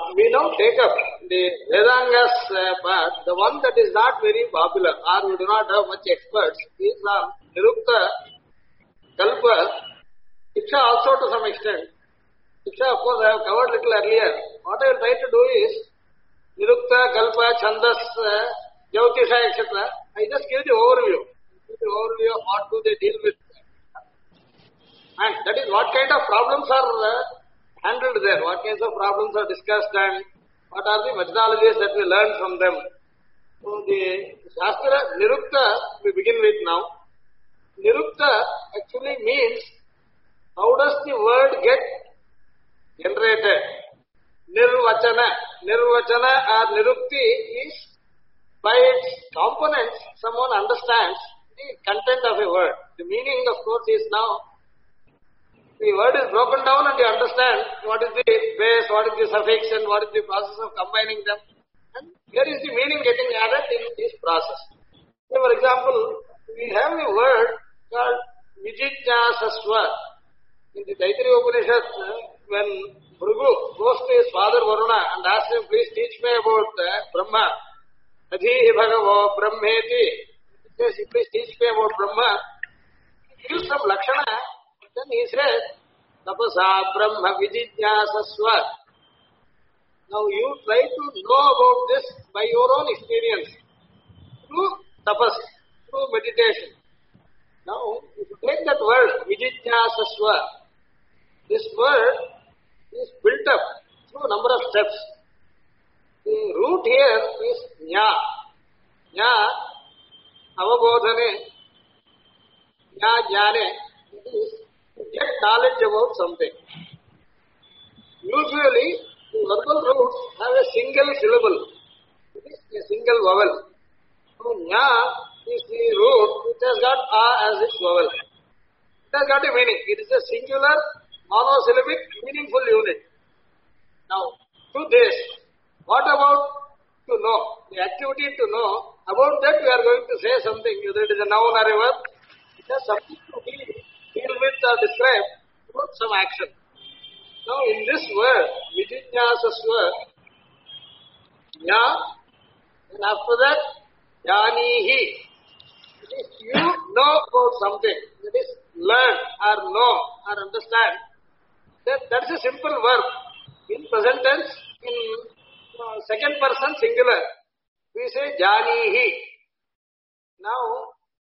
we now take up the Vedangas part. The one that is not very popular or we do not have much experts is Nirukta, Kalpa, Shiksha also to some extent. Shiksha, of course, I have covered little earlier. What I will try to do is Nirukta, Kalpa, Chandas, Jyotisha, etc. I just give the overview. Give the overview of what do they deal with. And that is what kind of problems are handled there, what kinds of problems are discussed and what are the methodologies that we learn from them. So the Shastra Nirukta we begin with now. Nirukta actually means how does the word get generated. Nirvachana. Nirvachana or Nirukti is by its components someone understands the content of a word. The meaning of course is now the word is broken down and you understand what is the base, what is the suffix and what is the process of combining them. And here is the meaning getting added in this process. So for example, we have a word called Vijijnasasva. In the Taittiriya Upanishad, when Bhrigu goes to his father Varuna and asks him, please teach me about Brahma. Adhihi Bhagavo Brahmeti. He says, please teach me about Brahma. He gives some Lakshana. Then he says, Tapasa Brahma Vijijnasasva. Now you try to know about this by your own experience. Through tapas, through meditation. Now, if you take that word, Vijijnasasva, this word is built up through a number of steps. The root here is Jna. Jna, Avabodhane, Jna Jnane, it is to get knowledge about something. Usually, the verbal roots have a single syllable. It is a single vowel. So, Jna is the root which has got A as its vowel. It has got a meaning. It is a singular, monosyllabic, meaningful unit. Now, to this, what about to know? The activity to know, about that we are going to say something, whether it is a noun or a verb. It has something to deal with or describe about some action. Now, in this word, Vijijnasasva, Jna, and after that, Janihi. It is you know about something. That is learn or know or understand. That's a simple verb. In present tense, in second person singular, we say Janihi. Now,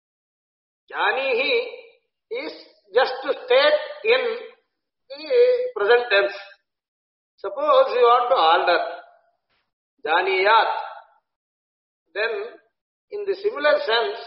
Janihi is just to state in the present tense. Suppose you want to alter Janiyat, then in the similar sense,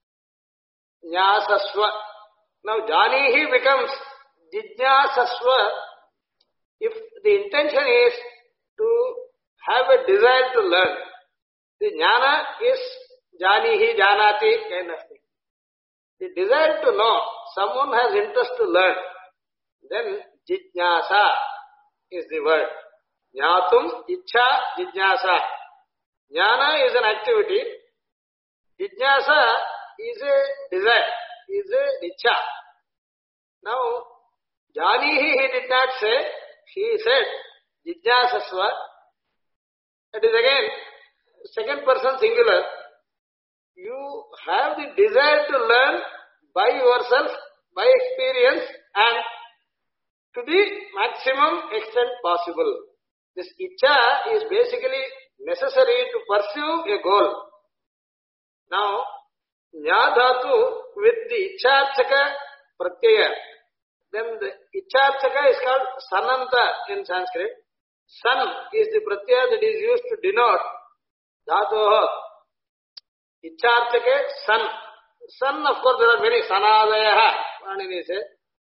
Jnasasva. Now Janihi becomes Jijnasasva if the intention is to have a desire to learn. The Jnana is Janihi, Janati kind of thing. The desire to know, someone has interest to learn, then Jijnasa is the word. Jnatum, Ichha, Jijnasa. Jnana is an activity. Jijnasa is a desire, is a Ichha. Now, Janihi he did not say, he said Jijnasasva. That is again second person singular. You have the desire to learn by yourself, by experience and to the maximum extent possible. This Ichha is basically necessary to pursue a goal. Now, Jna dhatu with the Ichharthaka pratyaya. Then the Ichharthaka is called Sananta in Sanskrit. San is the pratyaya that is used to denote dhatoha. Ichharthake, San. San, of course, there are many Sanadayaha. Panini says.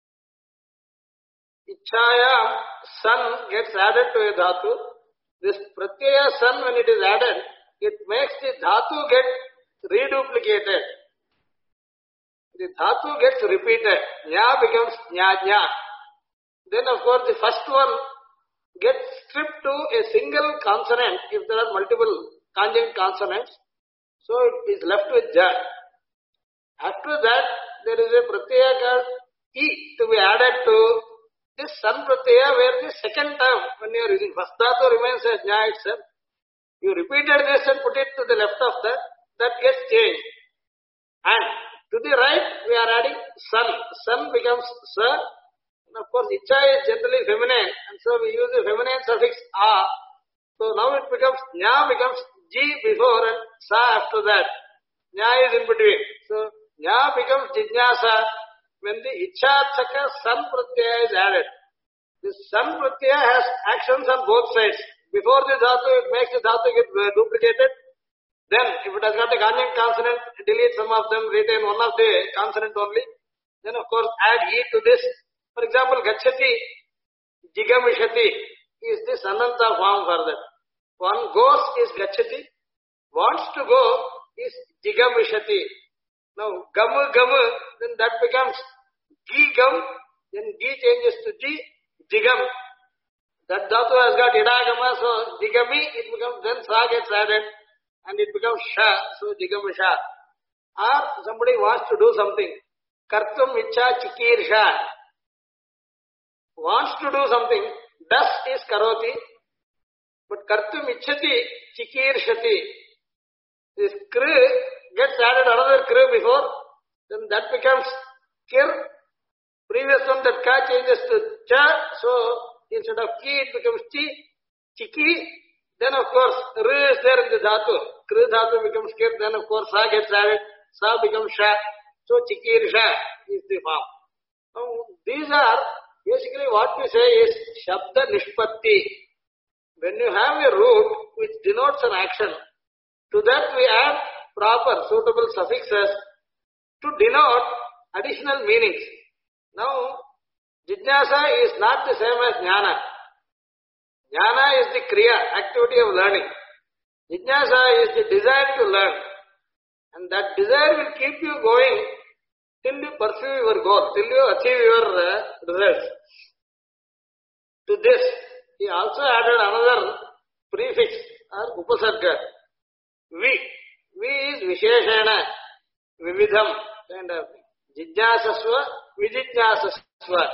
Ichhaya, San gets added to a dhatu. This pratyaya San, when it is added, it makes the dhatu get reduplicated. The dhatu gets repeated. Nya becomes Nya. Then of course the first one gets stripped to a single consonant if there are multiple conjunct consonants. So it is left with Ja. After that there is a pratyaya called E to be added to this san pratyaya where the second term when you are using first dhatu remains as jna itself. You repeated this and put it to the left of that gets changed. And to the right we are adding sun. Sun becomes sa. And of course icha is generally feminine and so we use the feminine suffix a. So now it becomes jna becomes ji before and sa after that. Jna is in between. So jna becomes jijnasa when the ichachaka san pratyaya is added. This san pratyaya has actions on both sides. Before the dhatu, it makes the dhatu get duplicated. Then, if it has got a conjunct consonant, delete some of them, retain one of the consonant only. Then, of course, add e to this. For example, gachati, jigamishati is the sananta form for that. One goes is gachati, wants to go is jigamishati. Now, gamu, then that becomes gi gam, then gi changes to ji, jigam. That dhatu has got idagama, so jigami, it becomes, then sa gets added, and it becomes sha, so jigamisha. Or somebody wants to do something. Kartum icha chikirsha. Wants to do something. Das is karoti, but kartum ichati chikirshati. This kr gets added another kr before, then that becomes kir. Previous one, that ka changes to cha, so instead of ki, it becomes chi, chiki. Then of course, r is there in the dhatu. Kr dhatu becomes kir, then of course sa gets added. Sa becomes sha. So chikirsha is the form. Now these are basically what we say is shabda nishpatti. When you have a root which denotes an action, to that we add proper suitable suffixes to denote additional meanings. Now, jijnasa is not the same as jnana. Jnana is the kriya, activity of learning. Jijnasa is the desire to learn. And that desire will keep you going till you pursue your goal, till you achieve your results. To this, he also added another prefix or upasarga. Vi is visheshana, vividham, kind of jijnasasva, vijijnasasva.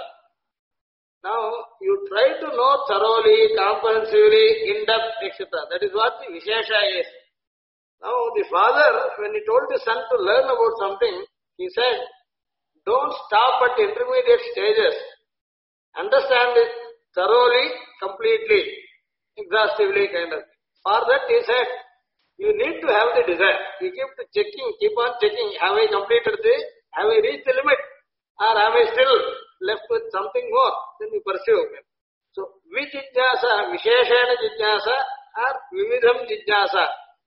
Now, you try to know thoroughly, comprehensively, in-depth, etc. That is what the vishesha is. Now, the father, when he told his son to learn about something, he said, don't stop at intermediate stages. Understand it thoroughly, completely, exhaustively, kind of. For that, he said, you need to have the desire. You keep on checking, have I completed this? Have I reached the limit? Or am I still left with something more? Then you pursue. So, vijijnasa, visheshana jijnasa, or vividham jijnasa.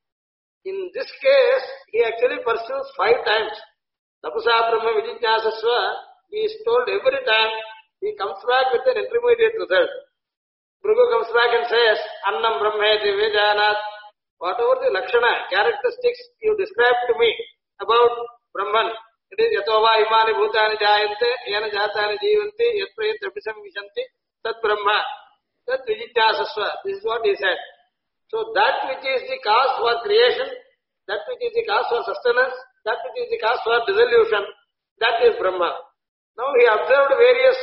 In this case, he actually pursues 5 times. Tapusa brahma vijijnasasva, he is told every time, he comes back with an intermediate result. Bhrigu comes back and says, Annam brahmeti vejanat. Whatever the lakshana, characteristics you describe to me about Brahman, it is yatova imani bhutani jayante, yana jatani jivanti, yatprayat abhisamvishanti, tat brahma, tat vijijnasasva. This is what he said. So that which is the cause for creation, that which is the cause for sustenance, that which is the cause for dissolution, that is Brahma. Now he observed various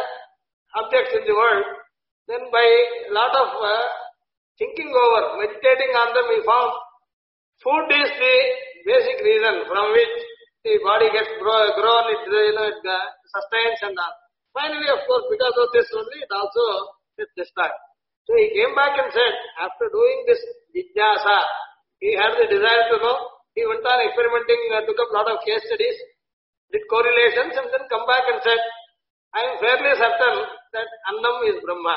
objects in the world, then by a lot of thinking over, meditating on them, he found food is the basic reason from which the body gets grown, it sustains and all. Finally, of course, because of this only, it also gets destroyed. So he came back and said, after doing this jijnasa, he had the desire to know. He went on experimenting, took up a lot of case studies, did correlations, and then come back and said, I am fairly certain that Annam is Brahma.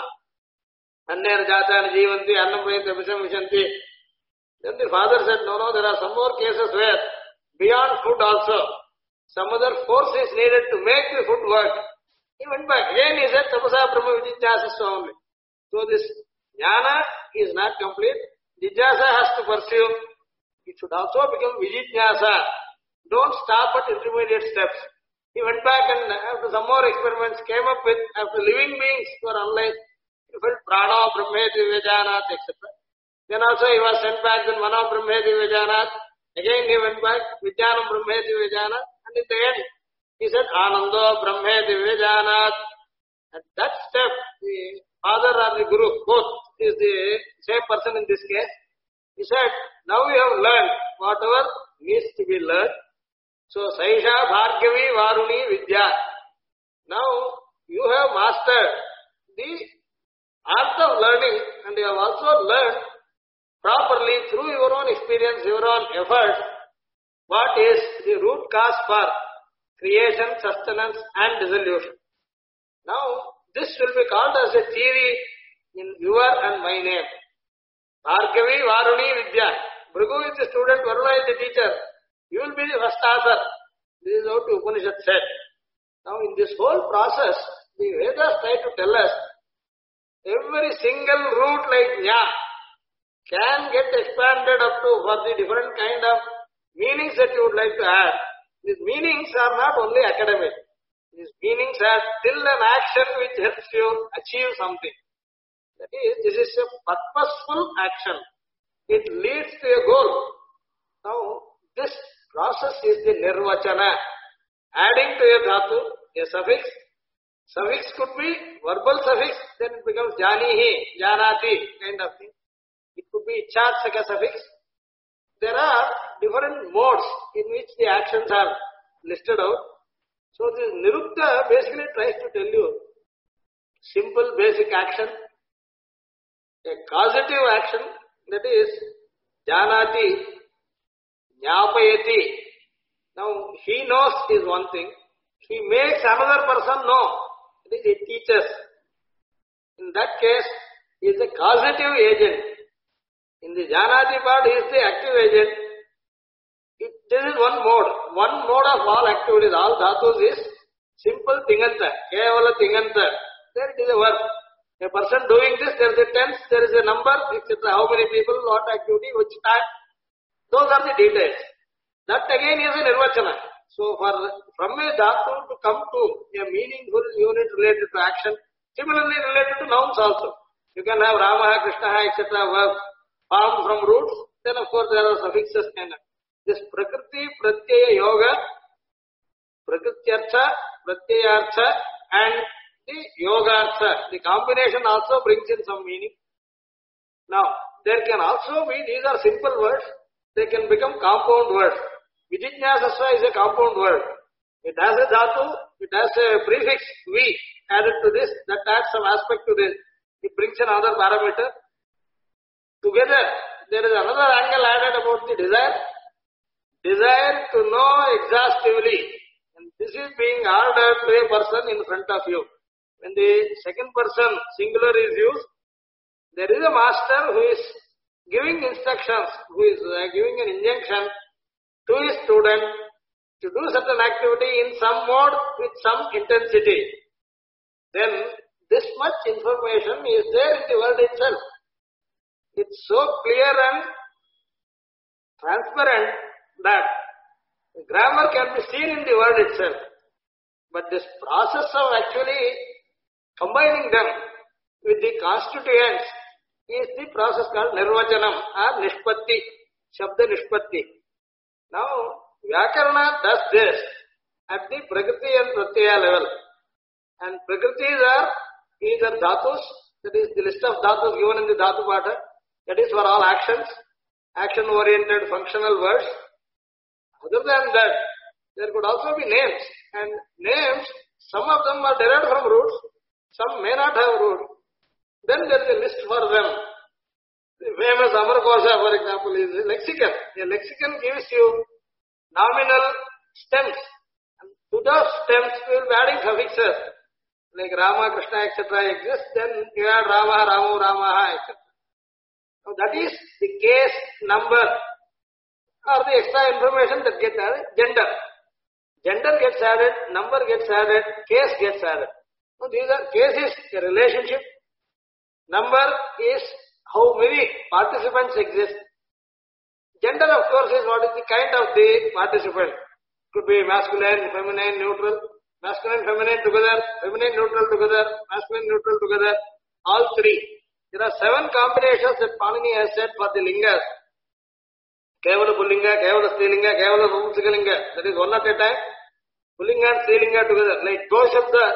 Annena jatani jivanti, Annam prayat abhisamvishanti. Then the father said, no, there are some more cases where beyond food also, some other force is needed to make the food work. He went back. Again he said, tapasa brahma vijijnasasva only. So this jnana is not complete. Jijnasa has to pursue. It should also become vijijnasa. Don't stop at intermediate steps. He went back and after some more experiments came up with, after living beings were unlike, he felt prana brahmeti vejanat, etc. Then also he was sent back, then mana brahmeti vejanat. Again he went back, vijnanam brahmeti vejanat. And in the end, he said, anando brahmeti vejanat. At that step, the father or the guru, both is the same person in this case. He said, now you have learned whatever needs to be learned. So, Saisha Bhargavi Varuni Vidya. Now, you have mastered the art of learning and you have also learned properly through your own experience, your own effort, what is the root cause for creation, sustenance and dissolution. Now, this will be called as a theory in your and my name. Bhargavi Varuni Vidya. Bhrigu is the student, Varuna is the teacher. You will be the first author. This is how the Upanishad said. Now, in this whole process, the Vedas try to tell us every single root like Nya can get expanded up to for the different kind of meanings that you would like to add. These meanings are not only academic. These meanings are still an action which helps you achieve something. That is, this is a purposeful action. It leads to a goal. Now, this process is the nirvachana. Adding to a dhatu, a suffix. Suffix could be verbal suffix, then it becomes janihi, janati kind of thing. It could be iccharsaka suffix. There are different modes in which the actions are listed out. So this nirukta basically tries to tell you simple basic action, a causative action, that is janati, jnapayati. Now he knows is one thing. He makes another person know. It is he teaches. In that case, he is a causative agent. In the janati part, he is the active agent. This is one mode. One mode of all activities, all dhatus is simple tinganta, kevala tinganta. There it is a verb. A person doing this, there is a tense, there is a number, etc. How many people, what activity, which time. Those are the details. That again is a nirvachana. So from a dhatu to come to a meaningful unit related to action, similarly related to nouns also. You can have Rama, Krishna, etc. verbs formed from roots. Then of course there are suffixes kind of. This Prakriti, Pratyaya Yoga, Prakrityartha, Pratyayartha and the Yogartha. The combination also brings in some meaning. Now, there can also be, these are simple words, they can become compound words. Vijijnasasva is a compound word. It has a dhatu, it has a prefix vi added to this, that adds some aspect to this. It brings another parameter. Together, there is another angle added about the desire. Desire to know exhaustively. And this is being ordered to a person in front of you. When the second person singular is used, there is a master who is giving instructions, who is giving an injunction to his student to do certain activity in some mode with some intensity. Then this much information is there in the word itself. It's so clear and transparent that grammar can be seen in the word itself. But this process of actually combining them with the constituents is the process called nirvachanam or nishpatti, shabda nishpatti. Now, Vyakarana does this at the Prakriti and Pratyaya level. And Prakritis are either dhatus, that is the list of dhatus given in the dhatu pata, that is for all actions, action-oriented functional words. Other than that, there could also be names. And names, some of them are derived from roots, some may not have root. Then there is a list for them. The famous Amarkosha, for example, is a lexicon. A lexicon gives you nominal stems. And to those stems, we will be adding suffixes. Like Rama, Krishna, etc. exist, then you add Rama, Ramu, Ramaha, etc. Now that is the case number or the extra information that gets added. Gender. Gender gets added, number gets added, case gets added. Now these are cases, a relationship. Number is how many participants exist. Gender, of course, is what is the kind of the participant. Could be masculine, feminine, neutral, masculine, feminine together, feminine, neutral together, masculine, neutral together, all three. There are 7 combinations that Panini has said for the lingas. Kevala Pullinga, Kevala Strilinga, Kevala Pumsikalinga. That is one at a time. Pullinga and Strilinga together. Like Go Shabda,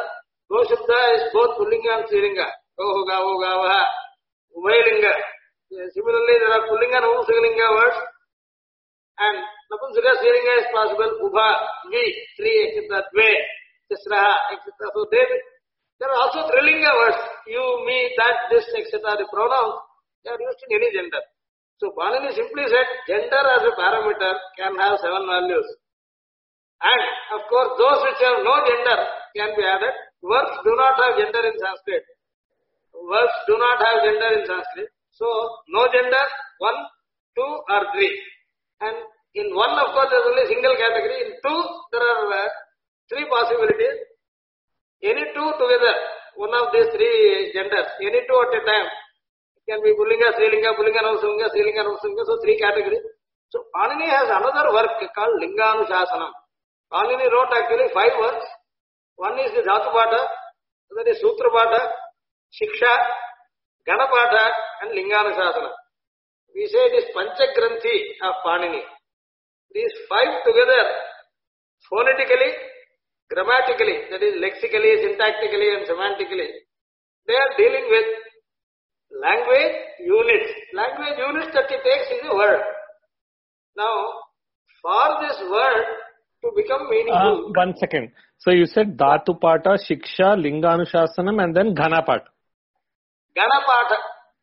Go Shabda is both Pullinga and Srilinga. Go Gavo Gava, Umaylinga. Similarly, there are Pullinga and Umsrilinga words. And Napunsaka Srilinga is possible. Ubha, Vi, Sri, etc. Dve, Tisraha, etc. So there are also Trilinga words. You, me, that, this, etc. The pronouns, they are used in any gender. So Panini simply said gender as a parameter can have 7 values. And of course those which have no gender can be added. Verbs do not have gender in Sanskrit. Verbs do not have gender in Sanskrit. So no gender, 1, 2 or 3. And in 1 of course there is only single category. In 2 there are 3 possibilities. Any 2 together, one of these 3 genders, any 2 at a time. It can be Pullinga, Srilinga, Pullinga, Navsunga, Srilinga, Navsunga, so 3 categories. So Panini has another work called Linganushasana. Panini wrote actually 5 works. One is the Dhatupata, that is Sutrapata, Shiksha, Ganapata and Linganushasana. We say it is Panchagranthi of Panini. These 5 together, phonetically, grammatically, that is lexically, syntactically and semantically, they are dealing with language units. Language units that it takes is a word. Now, for this word to become meaningful... 1 second. So you said Dhatupata, Shiksha, Linganushasanam and then Ghanapata. Ganapata.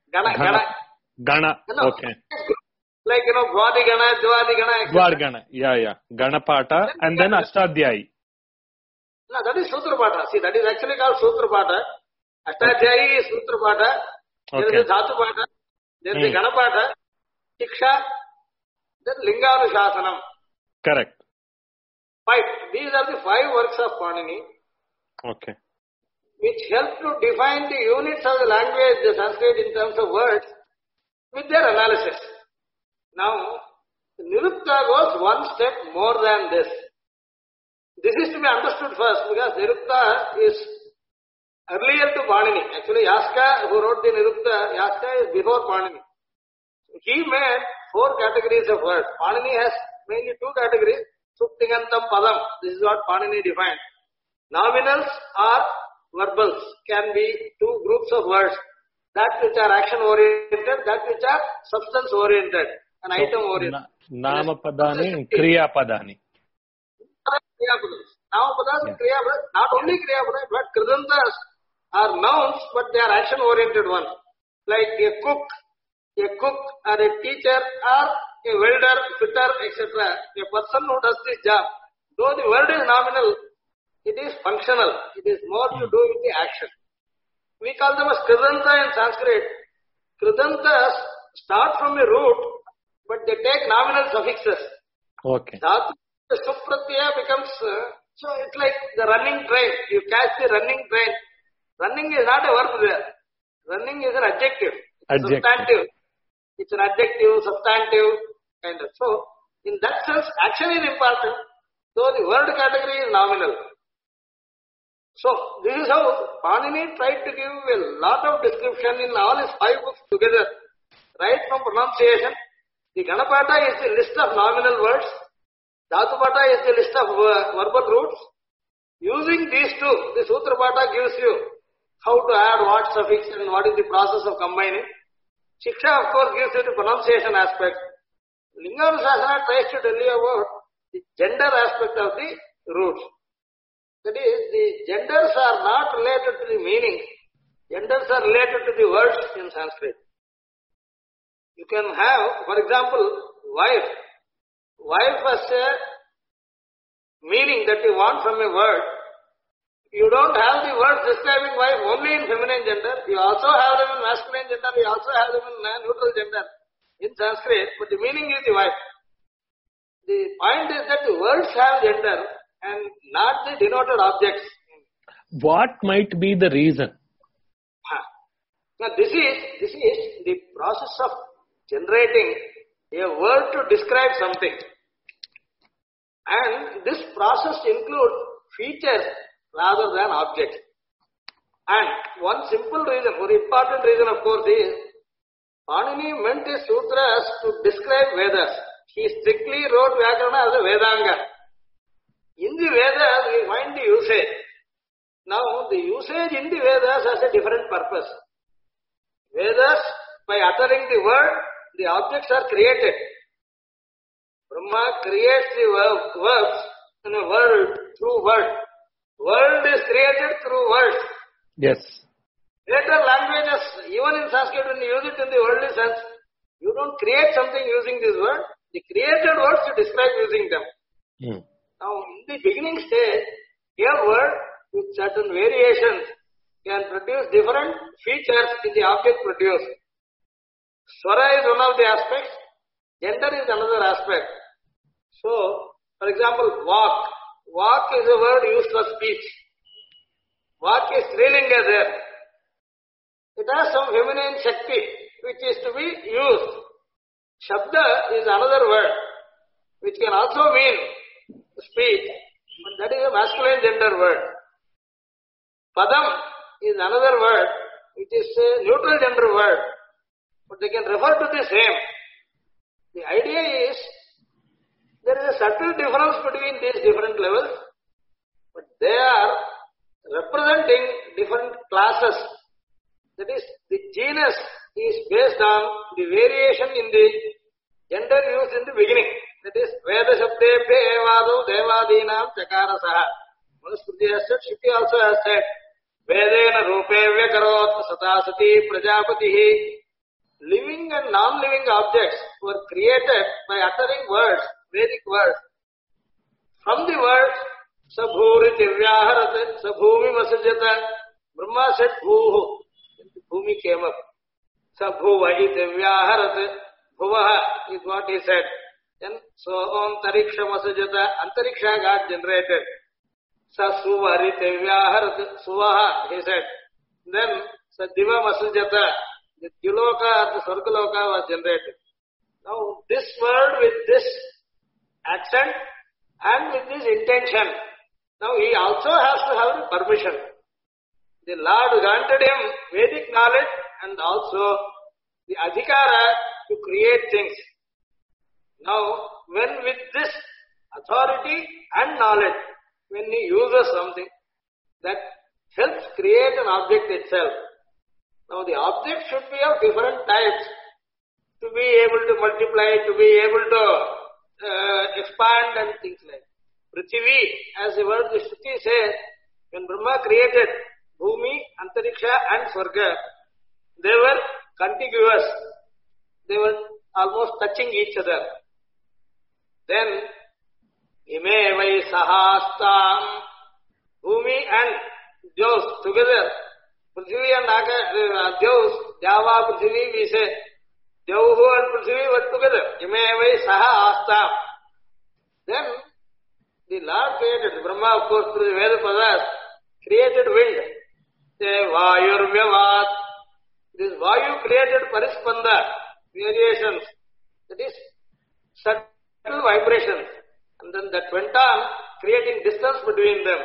Gana. No, Okay. Like, Bhwadi Gana, Dvadi Gana, Dwar Gana. Yeah. Ganapata and then Ashtadhyayi. No, that is Sutrapata. See, that is actually called Sutrapata. Ashtadhyayi is Sutrapata. There is a Dhatupata. There is a Ganapata. Shiksha. Then Linganushasana. Correct. 5. These are the 5 works of Panini. Okay. Which help to define the units of the language, the Sanskrit in terms of words, with their analysis. Now, Nirukta goes one step more than this. This is to be understood first because Nirukta is earlier to Panini. Actually, Yaska, who wrote the Nirukta, Yaska is before Panini. He made 4 categories of words. Panini has mainly 2 categories. Suktingantam Padam. This is what Panini defined. Nominals or verbals can be 2 groups of words. That which are action oriented, that which are substance oriented, and item oriented. Nama Padani and Kriya Padani. Namapadas and Kriyapadas, not only Kriyapadas, but Kridantas are nouns, but they are action oriented ones. Like a cook or a teacher or a welder, fitter, etc. A person who does this job. Though the word is nominal, it is functional. It is more to do with the action. We call them as Kridanta in Sanskrit. Kridantas start from a root, but they take nominal suffixes. Okay. Dhatu, the Supratyaya becomes, so it's like the running train. You catch the running train. Running is not a verb there. Running is an adjective. Substantive. It's an adjective, substantive, kind of. So, in that sense, action is important, though the word category is nominal. So, this is how Panini tried to give a lot of description in all his 5 books together, right from pronunciation. The Ganapata is the list of nominal words. Dhatupata is the list of verbal roots. Using these 2, the Sutrapata gives you how to add what suffix and what is the process of combining. Shiksha, of course, gives you the pronunciation aspect. Linganushasana tries to tell you about the gender aspect of the roots. That is, the genders are not related to the meaning. Genders are related to the words in Sanskrit. You can have, for example, wife. Wife has a meaning that you want from a word. You don't have the words describing wife only in feminine gender. You also have them in masculine gender. You also have them in neutral gender in Sanskrit. But the meaning is the wife. The point is that the words have gender and not the denoted objects. What might be the reason? Now this is the process of generating a word to describe something. And this process includes features rather than objects. And one simple reason, or important reason of course is, Panini meant his sutras to describe Vedas. He strictly wrote Vyakarana as a Vedanga. In the Vedas we find the usage. Now, the usage in the Vedas has a different purpose. Vedas, by uttering the word, the objects are created. Brahma creates the verbs in a world through word. World is created through words. Yes. Later languages, even in Sanskrit, when you use it in the worldly sense, you don't create something using this word. The created words you describe using them. Now, in the beginning stage, a word with certain variations can produce different features in the object produced. Swara is one of the aspects, gender is another aspect. So, for example, walk. Walk is a word used for speech. Walk is Strilinga there. It has some feminine Shakti which is to be used. Shabda is another word which can also mean speech, but that is a masculine gender word. Padam is another word which is a neutral gender word, but they can refer to the same. The idea is there is a subtle difference between these different levels, but they are representing different classes. That is, the genus is based on the variation in the gender used in the beginning. That is, Veda Shabdebhya Evadu Devadinam Chakarasaha. Manusmriti has said, Shruti also has said, Vedena Rupevya Karot Satasati Prajapatihi. Living and non-living objects were created by uttering words, Vedic words. From the words, Sabhuri Divyaharat, Sabhumi Masajata, Brahma said Bhuhu. Bhumi came up. Sabhuvahi Divyaharat, Bhuvaha is what he said. Then so on Tariksha Masajata, Antariksha got generated. Sasuvari Divyaharat, Suvaha, he said. Then Sadiva Masajata, the Duloka, the Sargaloka was generated. Now this word with this accent and with this intention, now he also has to have permission. The Lord granted him Vedic knowledge and also the adhikara to create things. Now, when with this authority and knowledge, when he uses something, that helps create an object itself. Now, the object should be of different types to be able to multiply, to be able to expand and things like that. Prithvi, as the word the Shruti says, when Brahma created Bhumi, Antariksha and Swarga, they were contiguous. They were almost touching each other. Then, Ime vai sahastam, Bhumi and Deus together. Prithvi and Deus, Java, Prithvi, we say, Devu and Prithvi were together. Ime vai sahastam. Then, the Lord created, Brahma of course through the Veda Padas, created wind. Say, Vayur Vyavad. This Vayu created Parispanda, variations. That is, subtle vibrations. And then that went on, creating distance between them.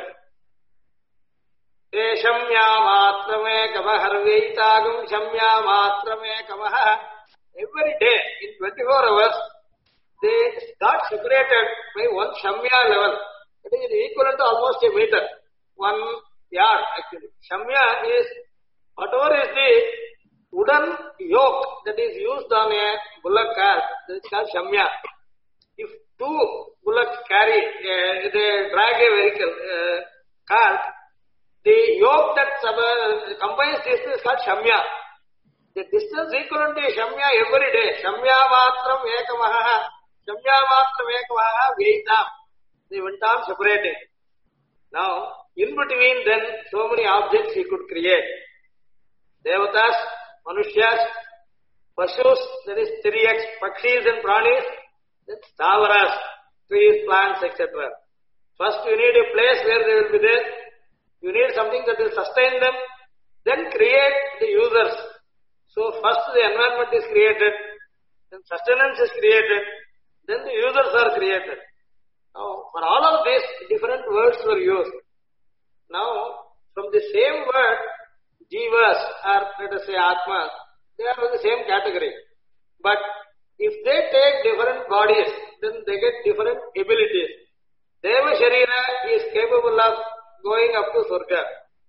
Te Shamya Matrame Kamaha Harveitagam Shamya Matrame Kamaha. Every day, in 24 hours, they got separated by one Shamya level. It is equivalent to almost a meter. 1 yard actually. Shamya is, whatever is the wooden yoke that is used on a bullock cart, that is called Shamya. If two bullocks carry, they drag a vehicle, cart, the yoke that combines this is called Shamya. The distance equivalent to Shamya every day. Shamya Matram Ekamaha. Shamya Matram Ekamaha Veitam. They went on separating. Now, in between then, so many objects he could create. Devatas, Manushas, Pashus, that is 3x, Pakshis and Pranis, then Stavaras, trees, plants, etc. First you need a place where they will be there. You need something that will sustain them. Then create the users. So first the environment is created, then sustenance is created, then the users are created. Now, for all of this, different words were used. Now, from the same word, Jivas, or let us say Atmas, they are of the same category. But if they take different bodies, then they get different abilities. Deva Sharira is capable of going up to Surga.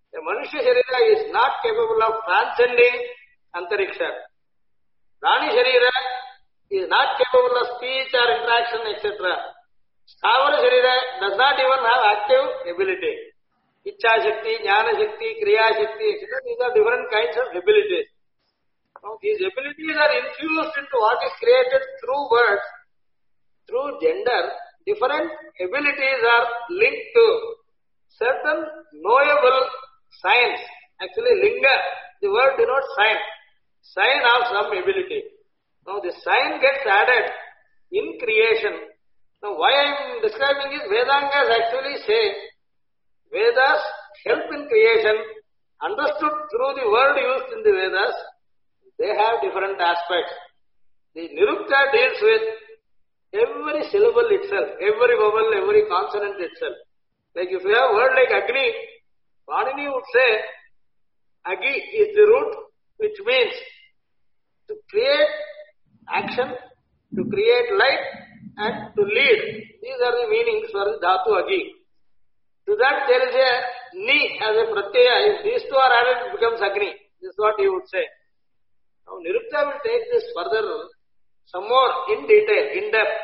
The Manushya Sharira is not capable of transcending Antariksha. Prani Sharira is not capable of speech or interaction, etc. Stavara Sharira does not even have active ability. Ichha Shakti, Jnana Shakti, Kriya Shakti, etc. These are different kinds of abilities. Now, these abilities are infused into what is created through words, through gender. Different abilities are linked to certain knowable signs. Actually, linga, the word denotes sign. Sign of some ability. Now, the sign gets added in creation. Now, why I am describing is Vedangas actually say Vedas help in creation, understood through the word used in the Vedas. They have different aspects. The Nirukta deals with every syllable itself, every vowel, every consonant itself. Like if you have a word like Agni, Panini would say Agi is the root, which means to create action, to create light, and to lead. These are the meanings for the Dhatu Agi. To that there is a Ni as a Pratyaya. If these two are added, it becomes Agni. This is what he would say. Now Nirukta will take this further, some more in detail, in depth.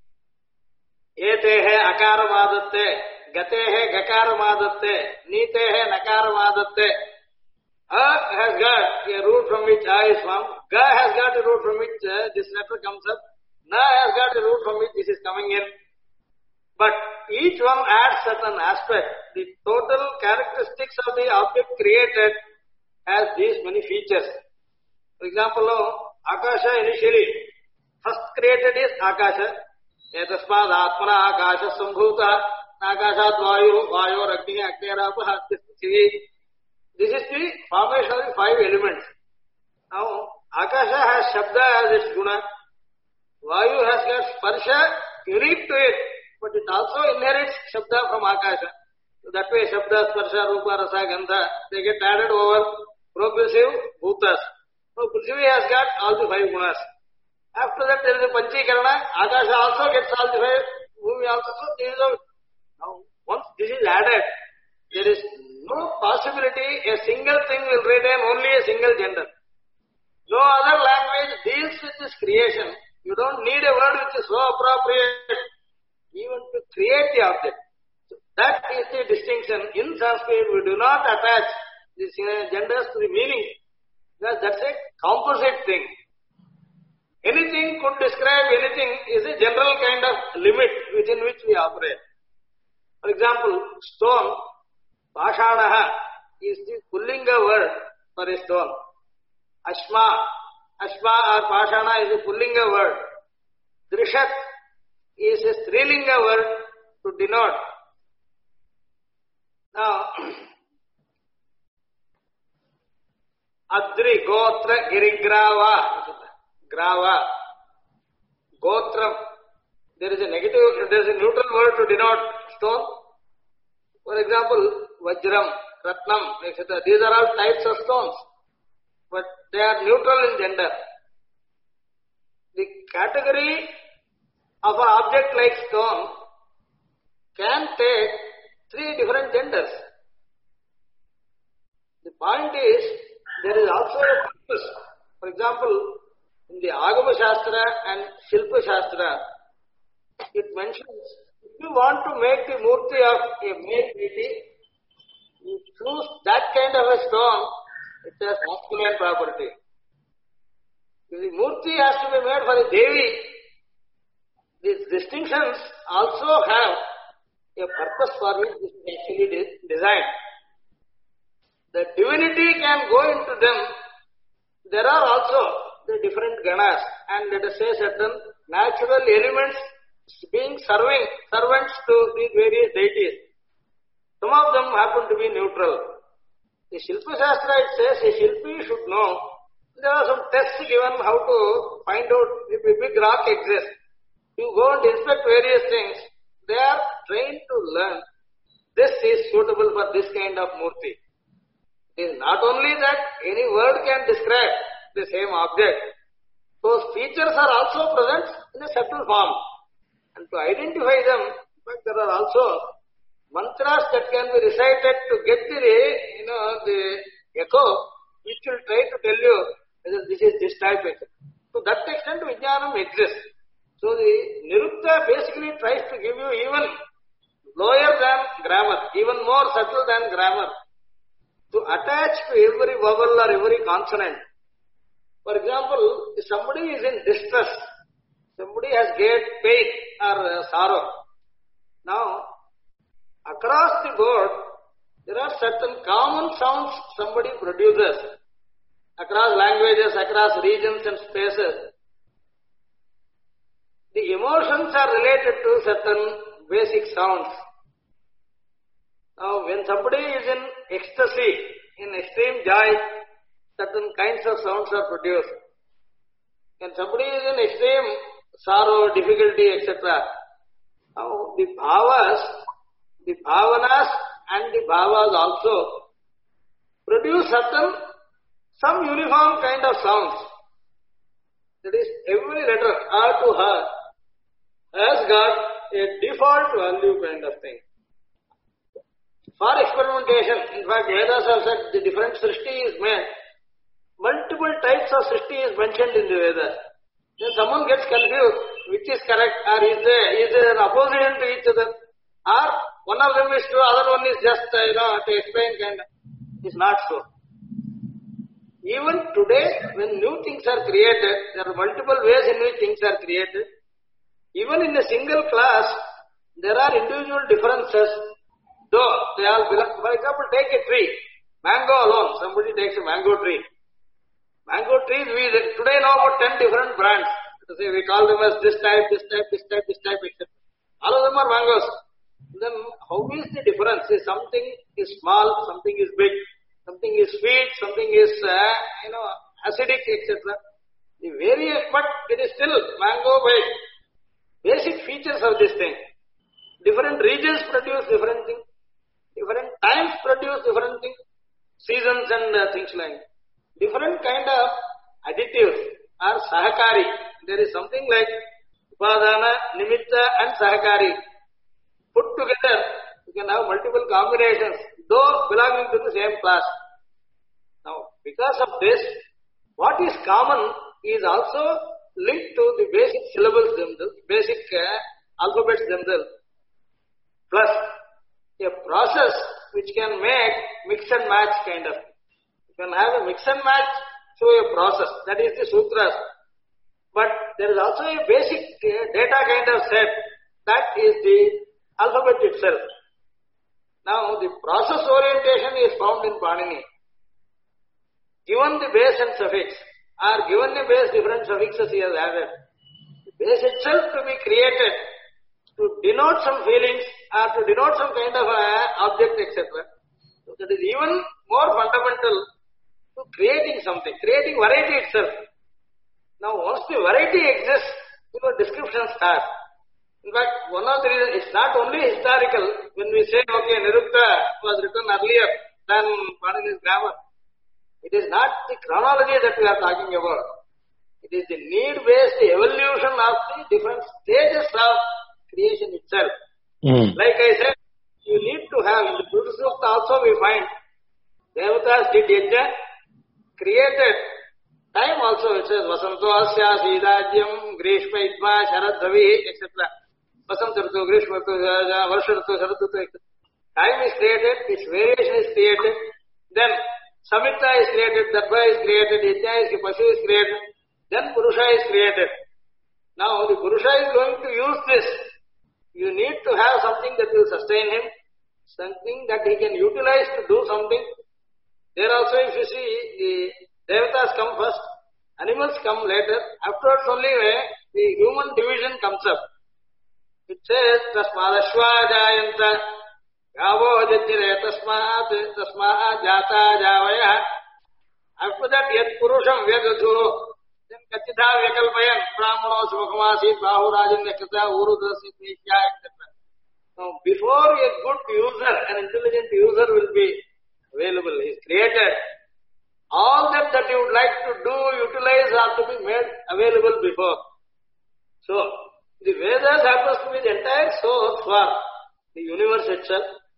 Etehe akaramadatte, gatehe gakaramaadatte, nitehe nakaramaadatte. A has got a root from which A is formed. Ga has got a root from which this letter comes up. Na has got a root from which this is coming in. But each one adds certain aspect. The total characteristics of the object created has these many features. For example, Akasha initially, first created is Akasha. Etasmad Atmana Akasha Sambhuta, Akashat Vayu, Vayu, Agni, Agnirapa, This is the formation of the 5 elements. Now, Akasha has Shabda as its guna. Vayu has got Sparsha unique to it, but it also inherits Shabda from Akasha. So that way, Shabda, Sparsha, Rupa, Rasa, Gandha, they get added over progressive bhutas. So, Prithvi has got all the 5 gunas. After that, there is a Panchikarana. Akasha also gets all the 5. Bhumi also. So, there is a, now, once this is added, there is no possibility a single thing will retain only a single gender. No other language deals with this creation. You don't need a word which is so appropriate even to create the object. So that is the distinction. In Sanskrit, we do not attach these genders to the meaning. Because that's a composite thing. Anything could describe anything is a general kind of limit within which we operate. For example, stone, Pashanaha is the Pullinga word for a stone. Ashma or Pashana is a Pullinga word. Drishat is a Strilinga word to denote. Now, Adri, Gotra, Girigrava, Grava, Gotram. There is a neutral word to denote stone. For example, Vajram, Ratnam, etc. These are all types of stones, but they are neutral in gender. The category of an object like stone can take 3 different genders. The point is, there is also a purpose. For example, in the Agama Shastra and Shilpa Shastra, it mentions if you want to make the murti of a male deity, you choose that kind of a stone, it has masculine property. If the murti has to be made for a Devi, these distinctions also have a purpose for which this is actually designed. The divinity can go into them. There are also the different ganas and let us say certain natural elements being servants to these various deities. Some of them happen to be neutral. The Shilpa Shastra, it says a Shilpi should know. There are some tests given how to find out if a big rock exists. You go and inspect various things. They are trained to learn this is suitable for this kind of murti. It is not only that any word can describe the same object. Those features are also present in a subtle form. And to identify them, in fact, there are also mantras that can be recited to get the echo, which will try to tell you whether this is this type. To that extent, Vijnanam exists. So the Nirukta basically tries to give you even lower than grammar, even more subtle than grammar, to attach to every vowel or every consonant. For example, if somebody is in distress, somebody has great pain or sorrow. Now, across the board, there are certain common sounds somebody produces across languages, across regions and spaces. The emotions are related to certain basic sounds. Now, when somebody is in ecstasy, in extreme joy, certain kinds of sounds are produced. When somebody is in extreme sorrow, difficulty, etc., now the bhavanas and the bhavas also produce some uniform kind of sounds. That is, every letter R to her has got a default value kind of thing. For experimentation, in fact, Vedas have said the different srishti is made. Multiple types of srishti is mentioned in the Vedas. Then someone gets confused, which is correct, or is there an opposition to each other, or one of them is true, other one is just, to explain kind of. It's not so. Even today, when new things are created, there are multiple ways in which things are created. Even in a single class, there are individual differences, though they all belong. For example, take a tree. Mango alone, somebody takes a mango tree. Mango trees, we today know about 10 different brands. We call them as this type, etc. All of them are mangoes. Then how is the difference? Something is small, something is big, something is sweet, something is, acidic, etc. The various, but it is still mango by basic features of this thing. Different regions produce different things. Different times produce different things. Seasons and things like that. Different kind of additives are sahakari. There is something like upadana, nimitta and sahakari. Put together, you can have multiple combinations, though belonging to the same class. Now, because of this, what is common is also linked to the basic syllables themselves, basic alphabets themselves, plus a process which can make mix and match kind of. You can have a mix and match through a process, that is the sutras. But there is also a basic data kind of set, that is the alphabet itself. Now, the process orientation is found in Panini. Given the base and suffix, or given a base, different suffixes he has added. The base itself to be created to denote some feelings or to denote some kind of object, etc. So that is even more fundamental to creating something, creating variety itself. Now, once the variety exists, descriptions start. In fact, one of the reasons, it's not only historical. When we say, okay, Nirukta was written earlier than Panini's grammar, it is not the chronology that we are talking about. It is the need-based evolution of the different stages of creation itself. Like I said, you need to have, in the Purusha Sukta also we find, Devatas did yajna, created time also, it says, Vasanto asya sidadyam, Grishma idma, Sharad dhavi, etc. Vasanta ritu, Grishma ritu, Varsha ritu, Sharad ritu, etc. Time is created, its variation is created, then Samita is created, Darbha is created, Yajna is, Pasu is created, then Purusha is created. Now the Purusha is going to use this. You need to have something that will sustain him, something that he can utilize to do something. There also, if you see, the Devatas come first, animals come later, afterwards only the human division comes up. It says, Tasmadashva jayanta, Gavo jajjire tasmaat jata javaya. After that, yad purusham vyadadhu. Then Kachidha Vyakalpayan, Brahmano Subhakamasi, Bahu Rajan Yakata, Urudasi, Nisya, etc. Now, before a good user, an intelligent user will be available, is created, all that you would like to do, utilize, have to be made available before. So, the Vedas happens to be the entire source for the universe itself,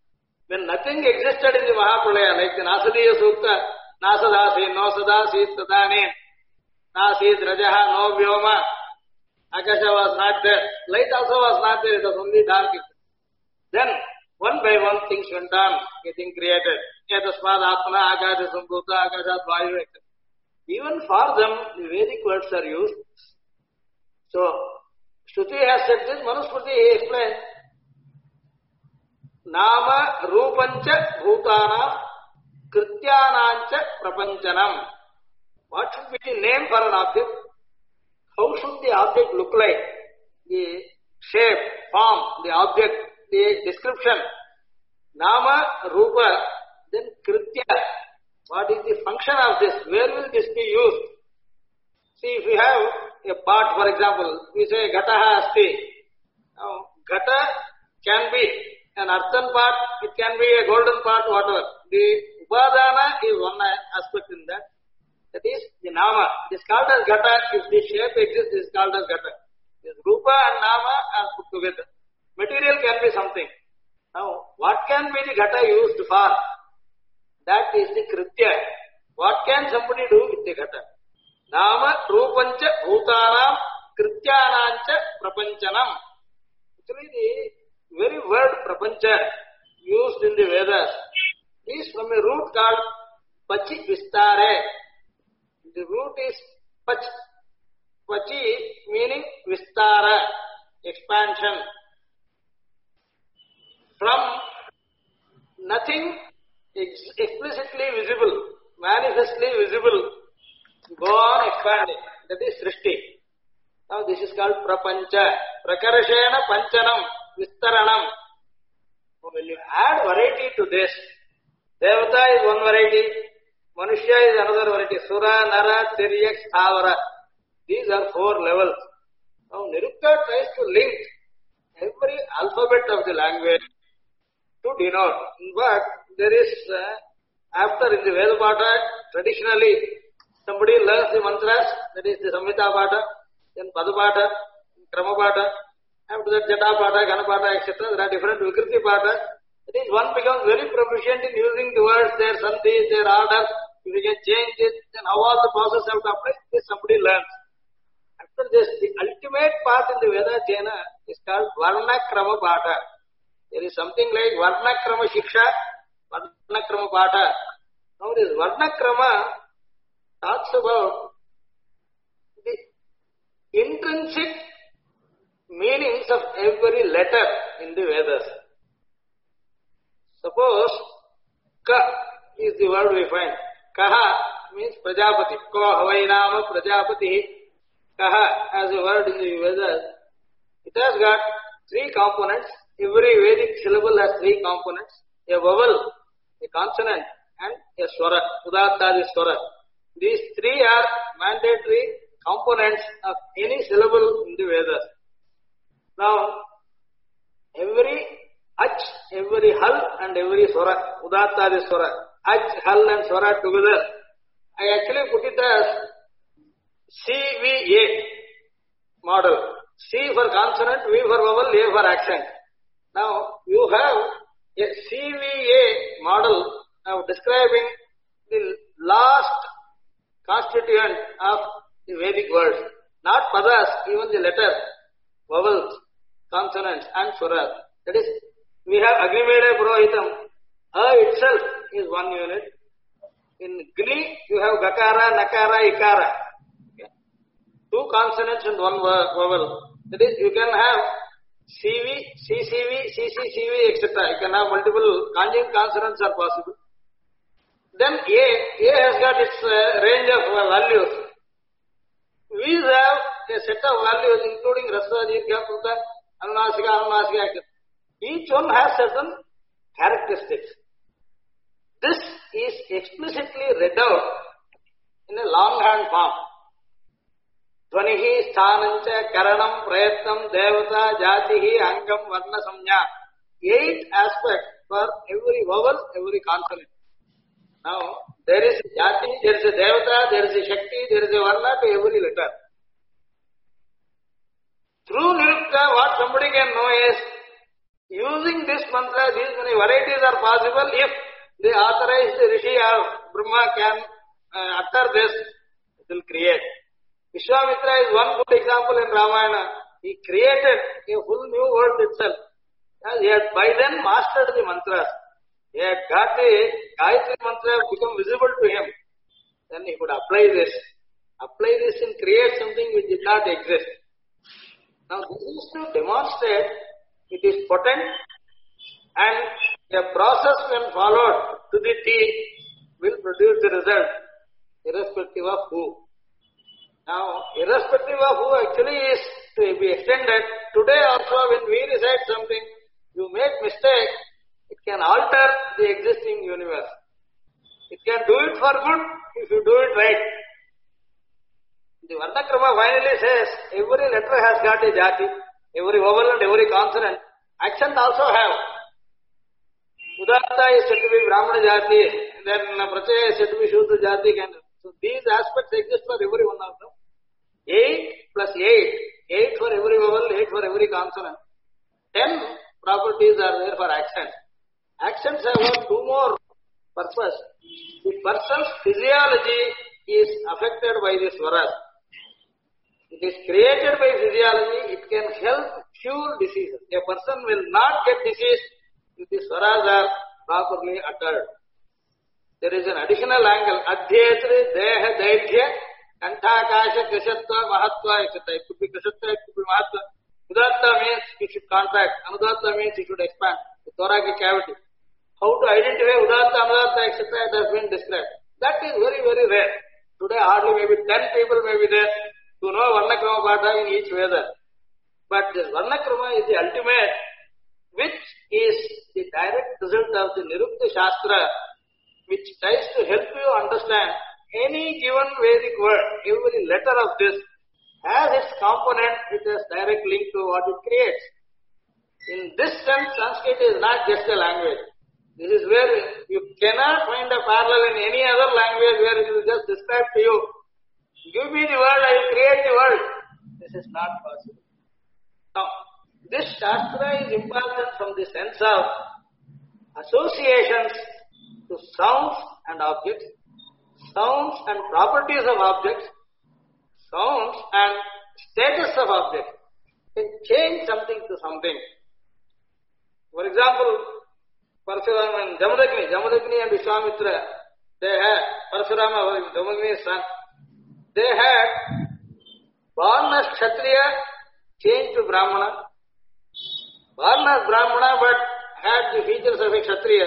When nothing existed in the Mahapralaya, like the Nasadiya Sukta, Nasadasi, no Sadasi, Tadane, Nasi, Rajaha, no Vyoma, Akasha was not there, light also was not there, it was only dark. Then, one by one things went on, getting created. Yatasmad Atmana, Akasha Sambhuta, Akasha Vayu, etc. Even for them, the Vedic words are used. So, Shruti has said this, Manusmriti he explained, Nama Rupancha Bhutana Krityanancha Prapanchanam. What should be the name for an object? How should the object look like? The shape, form, the object, the description. Nama, Rupa, then Kritya. What is the function of this? Where will this be used? See, if we have a part, for example, we say Gataha Asti. Now, Gata can be an earthen part, it can be a golden part, whatever. The Upadana is one aspect in that. That is the Nama. It is called as Gata. If the shape exists, it is called as Gata. This Rupa and Nama are put together. Material can be something. Now, what can be the Gata used for? That is the Kritya. What can somebody do with the Gata? Nama Rupancha Bhutanam Krityanancha Prapanchanam. Actually, the very word Prapancha used in the Vedas is from a root called Pachi Vistare. The root is Pach. Pachi meaning Vistara, expansion. From nothing explicitly visible, manifestly visible, go on expanding. That is Srishti. Now this is called Prapancha. Prakarashena Panchanam, Vistaranam. When you add variety to this, Devata is one variety, Manushya is another variety, Sura, Nara, Tiryak, Sthavara. These are 4 levels. Now Nirukta tries to link every alphabet of the language to denote. But there is, after in the Veda Pata, traditionally somebody learns the mantras, that is the Samhita Pata, then Pada Pata, Krama Pata, after that Jata Pata, Gana Pata, etc. There are different Vikriti Pata. That is, one becomes very proficient in using the words, their sandhis, their order. If you can change it, then how all the process have to apply, this somebody learns. After this, the ultimate part in the Veda Jena is called Varna Krama Pata. There is something like Varna Krama Shiksha, Varna Krama Pata. Now this Varna Krama talks about the intrinsic meanings of every letter in the Vedas. Suppose Ka is the word we find. Kaha means Prajapati. Ko Havainama Prajapati. Kaha as a word in the Vedas. It has got 3 components. Every Vedic syllable has 3 components. A vowel, a consonant and a swara. Udattadi swara. These 3 are mandatory components of any syllable in the Vedas. Now, every Ach, every Hal and every Swara, Udattadi Swara, Ach, Hal and Swara together. I actually put it as CVA model. C for consonant, V for vowel, A for accent. Now, you have a CVA model of describing the last constituent of the Vedic words. Not padas, even the letters, vowels, consonants and swaras. That is, we have Agnimeda Purohitam. A itself is 1 unit. In Gni, you have Gakara, Nakara, Ikara. Okay. 2 consonants and 1 vowel. That is, you can have CV, CCV, CCCV, etc. You can have multiple conjugate consonants are possible. Then A has got its range of values. We have a set of values including Rasva, Dirgha, Putta, Anunasika, etc. Each one has certain characteristics. This is explicitly read out in a longhand form. Dhvanihi, Sthanancha, Karanam, Prayatnam, Devata, Jatihi, Angam, Varna, Samnya. 8 aspects for every vowel, every consonant. Now, there is a Jati, there is a Devata, there is a Shakti, there is a Varna to every letter. Through Nirukta, what somebody can know is Using this mantra, these many varieties are possible if the authorized Rishi or Brahma can utter this, it will create. Vishwamitra is one good example in Ramayana. He created a whole new world itself. He had by then mastered the mantras. He had got the Gayatri mantra become visible to him. Then he could apply this and create something which did not exist. Now this is to demonstrate it is potent and a process when followed to the T will produce the result irrespective of who. Now irrespective of who actually is to be extended. Today also when we recite something, you make mistake, it can alter the existing universe. It can do it for good if you do it right. The Varnakrama finally says every letter has got a jati, every vowel and every consonant. Accent also have. Udatta is said to be Brahmana jati, then Prachaya is said to be Shudra jati. So these aspects exist for every one of them. 8 plus 8 for every vowel, 8 for every consonant. 10 properties are there for accent. Accents have two more purpose. The person's physiology is affected by the swaras. It is created by physiology, it can help cure diseases. A person will not get disease if the swaras are properly uttered. There is an additional angle. Adhyetri, Deha, Daidhya, Kanthakasha, Krishatva, Mahatva, etc. It could be Krishatva, it could be Mahatva. Udatta means it should contract. Anudatta means it should expand. The thoracic cavity. How to identify Udatta, Anudatta, etc. it has been described. That is very, very rare. Today hardly maybe 10 people may be there to know Varnakrama Pata in each Veda. But this Varnakrama is the ultimate, which is the direct result of the Nirukta Shastra, which tries to help you understand any given Vedic word, every letter of this has its component which has direct link to what it creates. In this sense, Sanskrit is not just a language. This is where you cannot find a parallel in any other language where it will just describe to you, give me the word, I will create the world. This is not possible. Now, this Shastra is important from the sense of associations to sounds and objects, sounds and properties of objects, sounds and status of objects. Can change something to something. For example, Parashurama and Jamadagni and Vishwamitra, they had Parashurama, Jamadagni's son, they had born as Kshatriya, changed to Brahmana, born as Brahmana but had the features of a Kshatriya.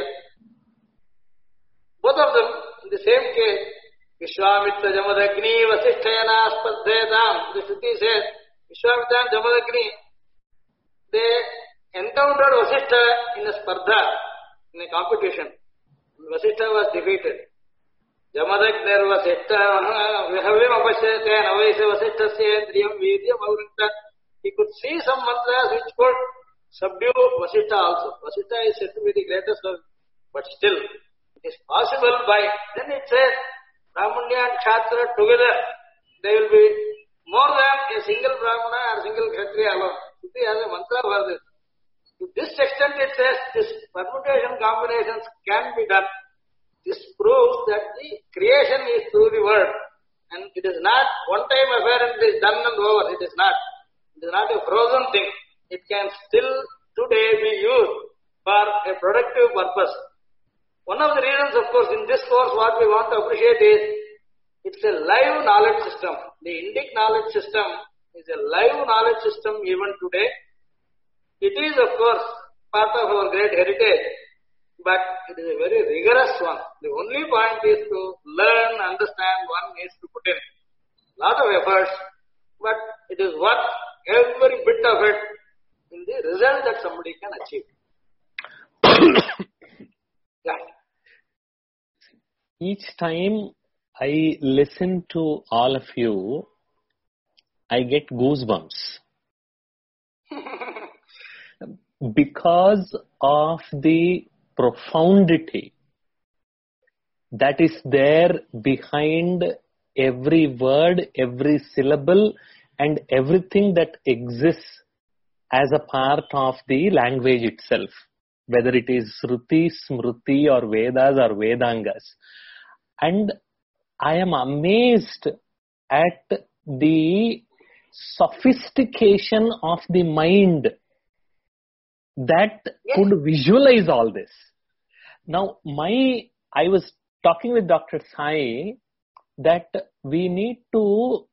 Both of them, in the same case, Vishwamitra Jamadagni Vasisthayana Spadhetam, the Shruti says, Vishwamitra and Jamadagni, they encountered Vasishtha in a spardha, in a competition. Vasishtha was defeated. Jamadagner Vasishtha, Vihavim Apashyate, Navaisa Vasishthasya, Driyam Vidyam Avrita. He could see some mantras which could subdue Vasishtha also. Vasishtha is said to be the greatest of, but still, it is possible by, then it says, Brahmanya and Kshatriya together, they will be more than a single Brahmana or single Kshatriya alone. Shruti has a mantra for this. To this extent it says this permutation combinations can be done. This proves that the creation is through the word. And it is not one time affair and it is done and over. It is not. It is not a frozen thing. It can still today be used for a productive purpose. One of the reasons, of course, in this course what we want to appreciate is it's a live knowledge system. The Indic knowledge system is a live knowledge system even today. It is, of course, part of our great heritage, but it is a very rigorous one. The only point is to learn, understand, one needs to put in a lot of efforts, but it is worth every bit of it in the result that somebody can achieve. Yeah. Each time I listen to all of you, I get goosebumps. Because of the profundity that is there behind every word, every syllable, and everything that exists as a part of the language itself, whether it is Shruti, Smriti or Vedas or Vedangas. And I am amazed at the sophistication of the mind that could visualize all this. Now, I was talking with Dr. Sai that we need to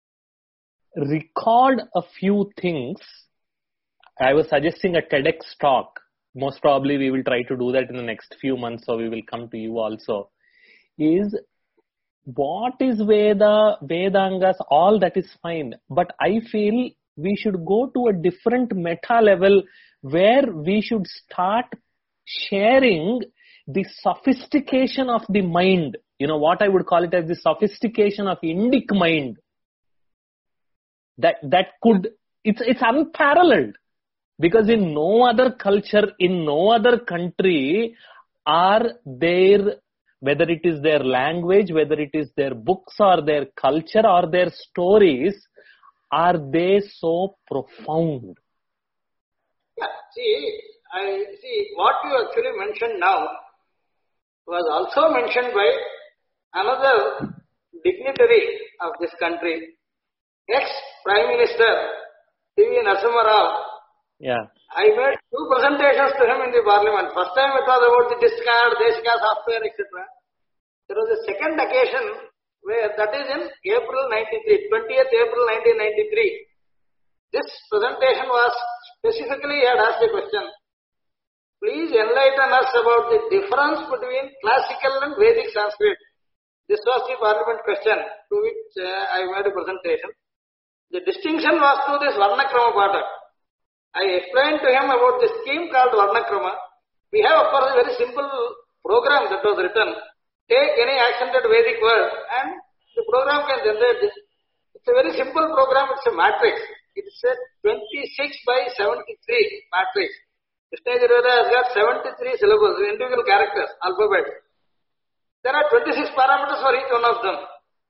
record a few things. I was suggesting a TEDx talk. Most probably we will try to do that in the next few months, so we will come to you also. Is what is Veda, Vedangas, all that is fine. But I feel we should go to a different meta level where we should start sharing the sophistication of the mind. You know, what I would call it as the sophistication of Indic mind. That could, it's unparalleled. Because in no other culture, in no other country are there, whether it is their language, whether it is their books or their culture or their stories, are they so profound? Yeah, see, what you actually mentioned now was also mentioned by another dignitary of this country, ex-Prime Minister T.V. Narasimha Rao. Yeah. I made 2 presentations to him in the parliament. First time it was about the discard, Deshika software, etc. There was a second occasion where, that is in April 93, 20th April 1993. This presentation was specifically, he had asked a question. Please enlighten us about the difference between classical and Vedic Sanskrit. This was the parliament question to which I made a presentation. The distinction was through this Varnakrama Patak. I explained to him about this scheme called Varnakrama. We have, of course, a very simple program that was written. Take any accented Vedic word and the program can generate this. It's a very simple program. It's a matrix. It's a 26 by 73 matrix. Krishna Yajurveda has got 73 syllables, individual characters, alphabet. There are 26 parameters for each one of them.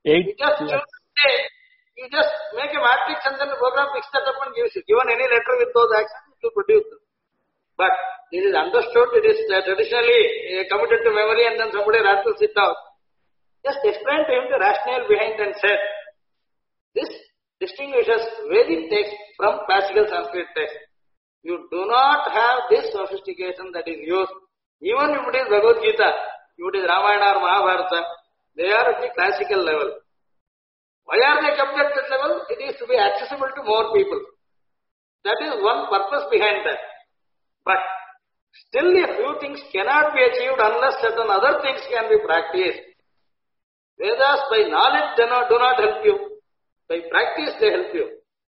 You just make a matrix and then the program picks that up and gives you. Given any letter with those actions, it will produce them. But it is understood, it is traditionally committed to memory and then somebody rattles it out. Just explain to him the rationale behind and said, this distinguishes Vedic text from classical Sanskrit text. You do not have this sophistication that is used. Even if it is Bhagavad Gita, if it is Ramayana or Mahabharata, they are at the classical level. Why are they kept at that level? It is to be accessible to more people. That is one purpose behind that. But still a few things cannot be achieved unless certain other things can be practiced. Vedas by knowledge do not help you. By practice they help you.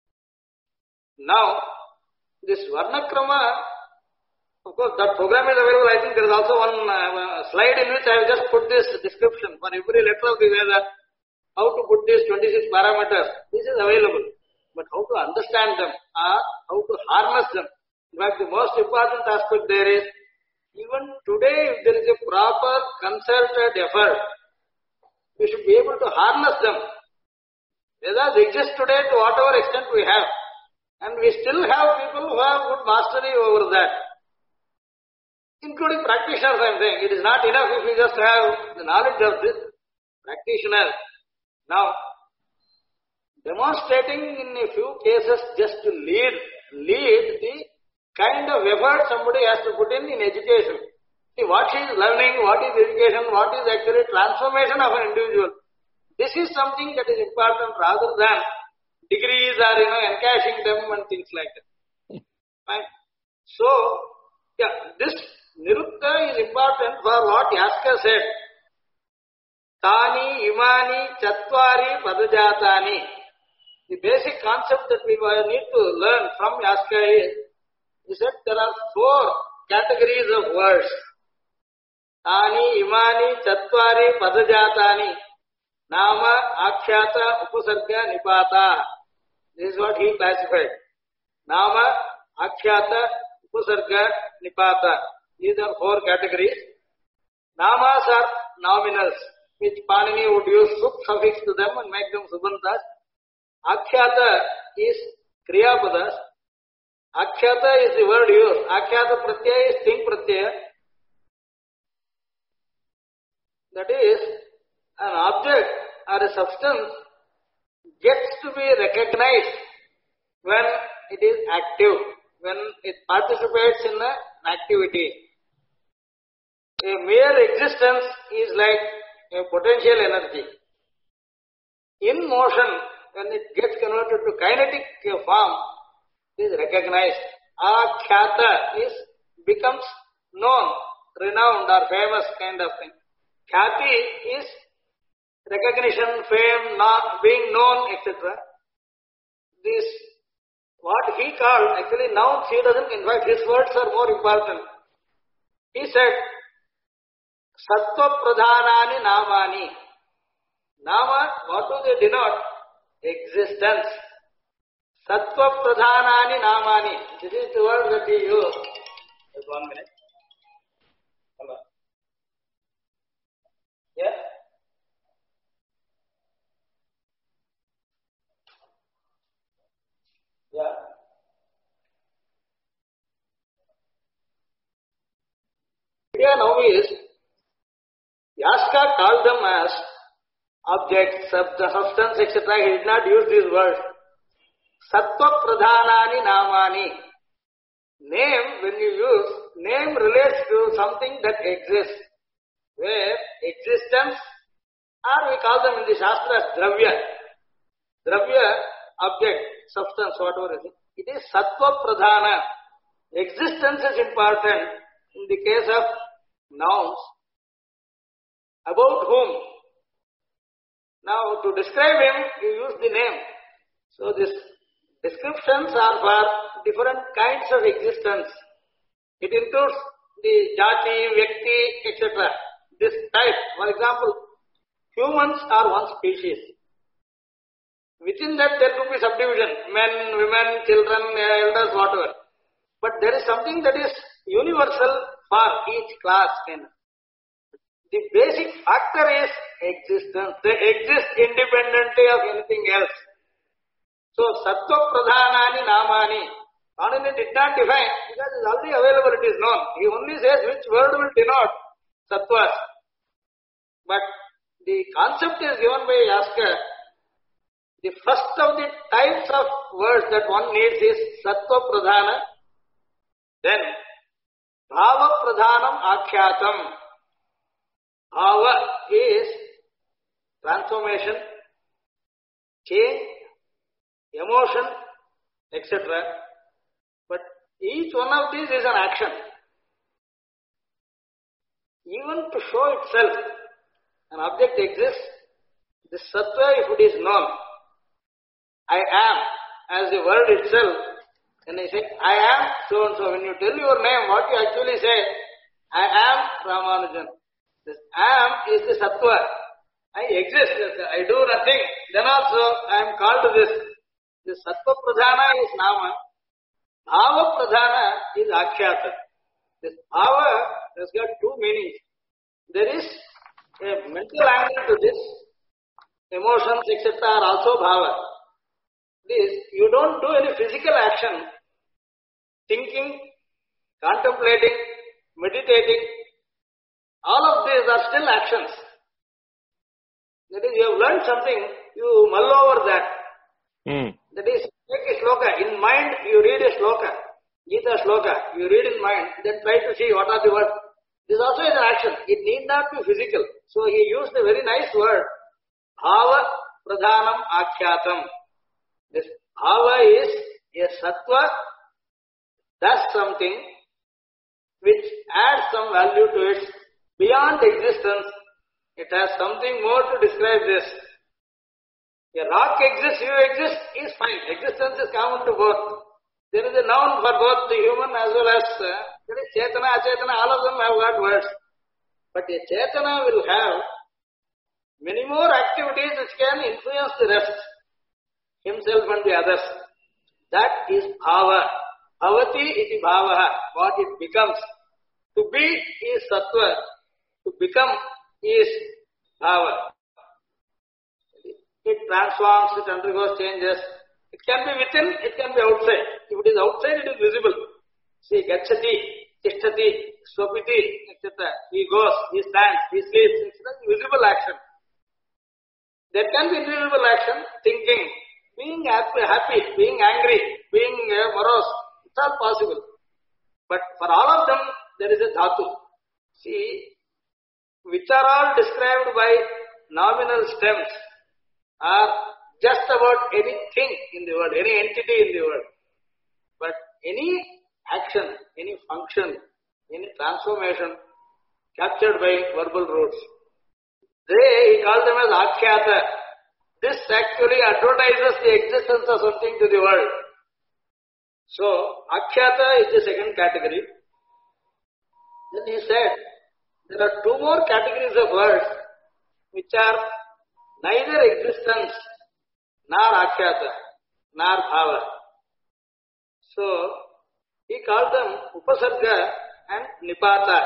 Now, this Varnakrama, of course that program is available. I think there is also one slide in which I have just put this description for every letter of the Veda. How to put these 26 parameters, this is available. But how to understand them or how to harness them. In fact, the most important aspect there is, even today, if there is a proper concerted effort, we should be able to harness them. Vedas exist today to whatever extent we have. And we still have people who have good mastery over that. Including practitioners, I am saying. It is not enough if we just have the knowledge of this practitioner. Now, demonstrating in a few cases just to lead the kind of effort somebody has to put in education. See, what he is learning, what is education, what is actually transformation of an individual. This is something that is important rather than degrees or, encashing them and things like that. Right? So, this Nirukta is important for what Yaska said. Tani, Imani, Chatvari, Padajatani. The basic concept that we need to learn from Yaska is that there are 4 categories of words. Tani, Imani, Chatvari, Padajatani. Nama, Akshata, Upasarga, Nipata. This is what he classified. Nama, Akshata, Upasarga, Nipata. These are 4 categories. Namas are nominals, which Panini would use suk suffix to them and make them subantas. Akshata is kriyapadas. Akhyata is the word used. Akhyata pratyaya is thing pratyaya. That is, an object or a substance gets to be recognized when it is active, when it participates in an activity. A mere existence is like a potential energy. In motion, when it gets converted to kinetic form, it is recognized. Akhyata becomes known, renowned or famous kind of thing. Khyati is recognition, fame, being known, etc. This, what he called, actually nouns he doesn't, in fact his words are more important. He said, Sattva pradhanani namani. Nama, what do they denote? Existence. Sattva pradhanani namani. This is the word that he used. Just 1 minute. Hello. Yeah? Yeah. Idea now is, Yaska called them as objects, substance, etc. He did not use these words. Sattva pradhanani namani. Name, when you use, name relates to something that exists. Where existence, or we call them in the Shastra dravya. Dravya, object, substance, whatever it is. It is sattva pradhana. Existence is important in the case of nouns. About whom? Now, to describe him, you use the name. So, these descriptions are for different kinds of existence. It includes the jati, vyakti, etc. This type, for example, humans are one species. Within that there could be subdivision, men, women, children, elders, whatever. But there is something that is universal for each class. The basic factor is existence. They exist independently of anything else. So, sattva pradhanani namani. Panini did not define because it is already available, it is known. He only says which word will denote sattvas. But the concept is given by Yaska. The first of the types of words that one needs is sattva pradhana. Then, bhava pradhanam akhyātam. Bhava is transformation, change, emotion, etc. But each one of these is an action. Even to show itself, an object exists. This sattva, if it is known, I am, as the word itself, when I say, I am so and so, when you tell your name, what you actually say, I am Ramanujan. This am is the sattva. I exist, I do nothing. Then also, I am called this. This sattva pradhana is nama. Bhava pradhana is akhyata. This bhava has got two meanings. There is a mental angle to this. Emotions, etc. are also bhava. This, you don't do any physical action. Thinking, contemplating, meditating, all of these are still actions. That is, you have learned something, you mull over that. That is, take a shloka. In mind, you read a shloka. Gita shloka. You read in mind, then try to see what are the words. This also is an action. It need not be physical. So he used a very nice word. Bhava pradhanam akhyātam. This bhava is a sattva, does something which adds some value to it beyond existence. It has something more to describe this. A rock exists, you exist, is fine. Existence is common to both. There is a noun for both the human as well as there is Chetana, Achetana, all of them have got words. But a Chetana will have many more activities which can influence the rest, himself and the others. That is bhava. Bhavati iti bhavaha, what it becomes. To be is sattva, to become is bhava. It transforms, it undergoes changes, It can be within, it can be outside. If it is outside, it is visible. See, gachati, tishtati, swapiti, etc. He goes, he stands, he sleeps, etc. Visible action. There can be invisible action, thinking, being happy, being angry, being morose. It's all possible. But for all of them, there is a dhatu. See, which are all described by nominal stems are just about anything in the world, any entity in the world. But any action, any function, any transformation captured by verbal roots, he calls them as akhyata. This actually advertises the existence of something to the world. So, akhyata is the second category. Then he said, there are two more categories of words which are neither existence nor akhyata nor bhava. So, he called them upasarga and nipata.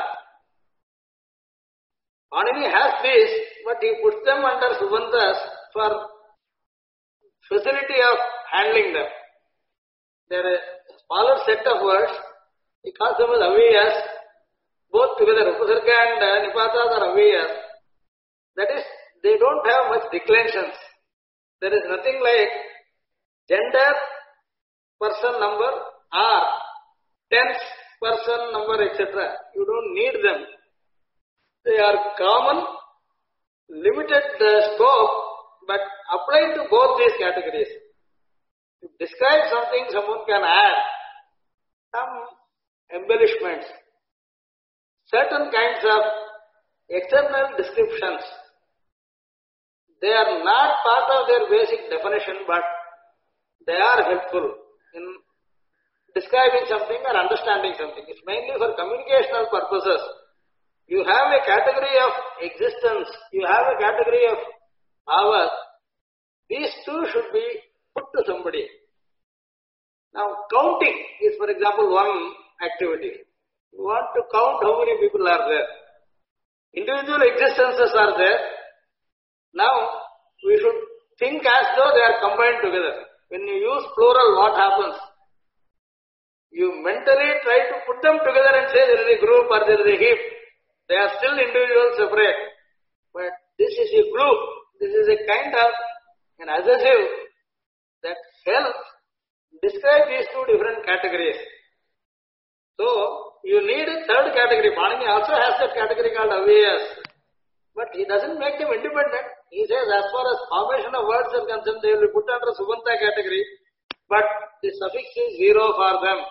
Panini has this, but he puts them under subantas for facility of handling them. There are a smaller set of words. He calls them as aviyas. Both together, upasarga and nipatas are aviyas. That is, they don't have much declensions. There is nothing like gender, person number, or tense, person number, etc. You don't need them. They are common, limited scope, but applied to both these categories. To describe something, someone can add some embellishments, certain kinds of external descriptions. They are not part of their basic definition, but they are helpful in describing something or understanding something. It's mainly for communicational purposes. You have a category of existence, you have a category of power. These two should be put to somebody. Now, counting is, for example, one activity. You want to count how many people are there. Individual existences are there. Now, we should think as though they are combined together. When you use plural, what happens? You mentally try to put them together and say there is a group or there is a heap. They are still individuals separate. But this is a group. This is a kind of an adjective that helps describe these two different categories. So, you need a third category. Panini also has that category called aviyas. But he doesn't make them independent. He says as far as formation of words are concerned, they will be put under subanta category. But the suffix is zero for them.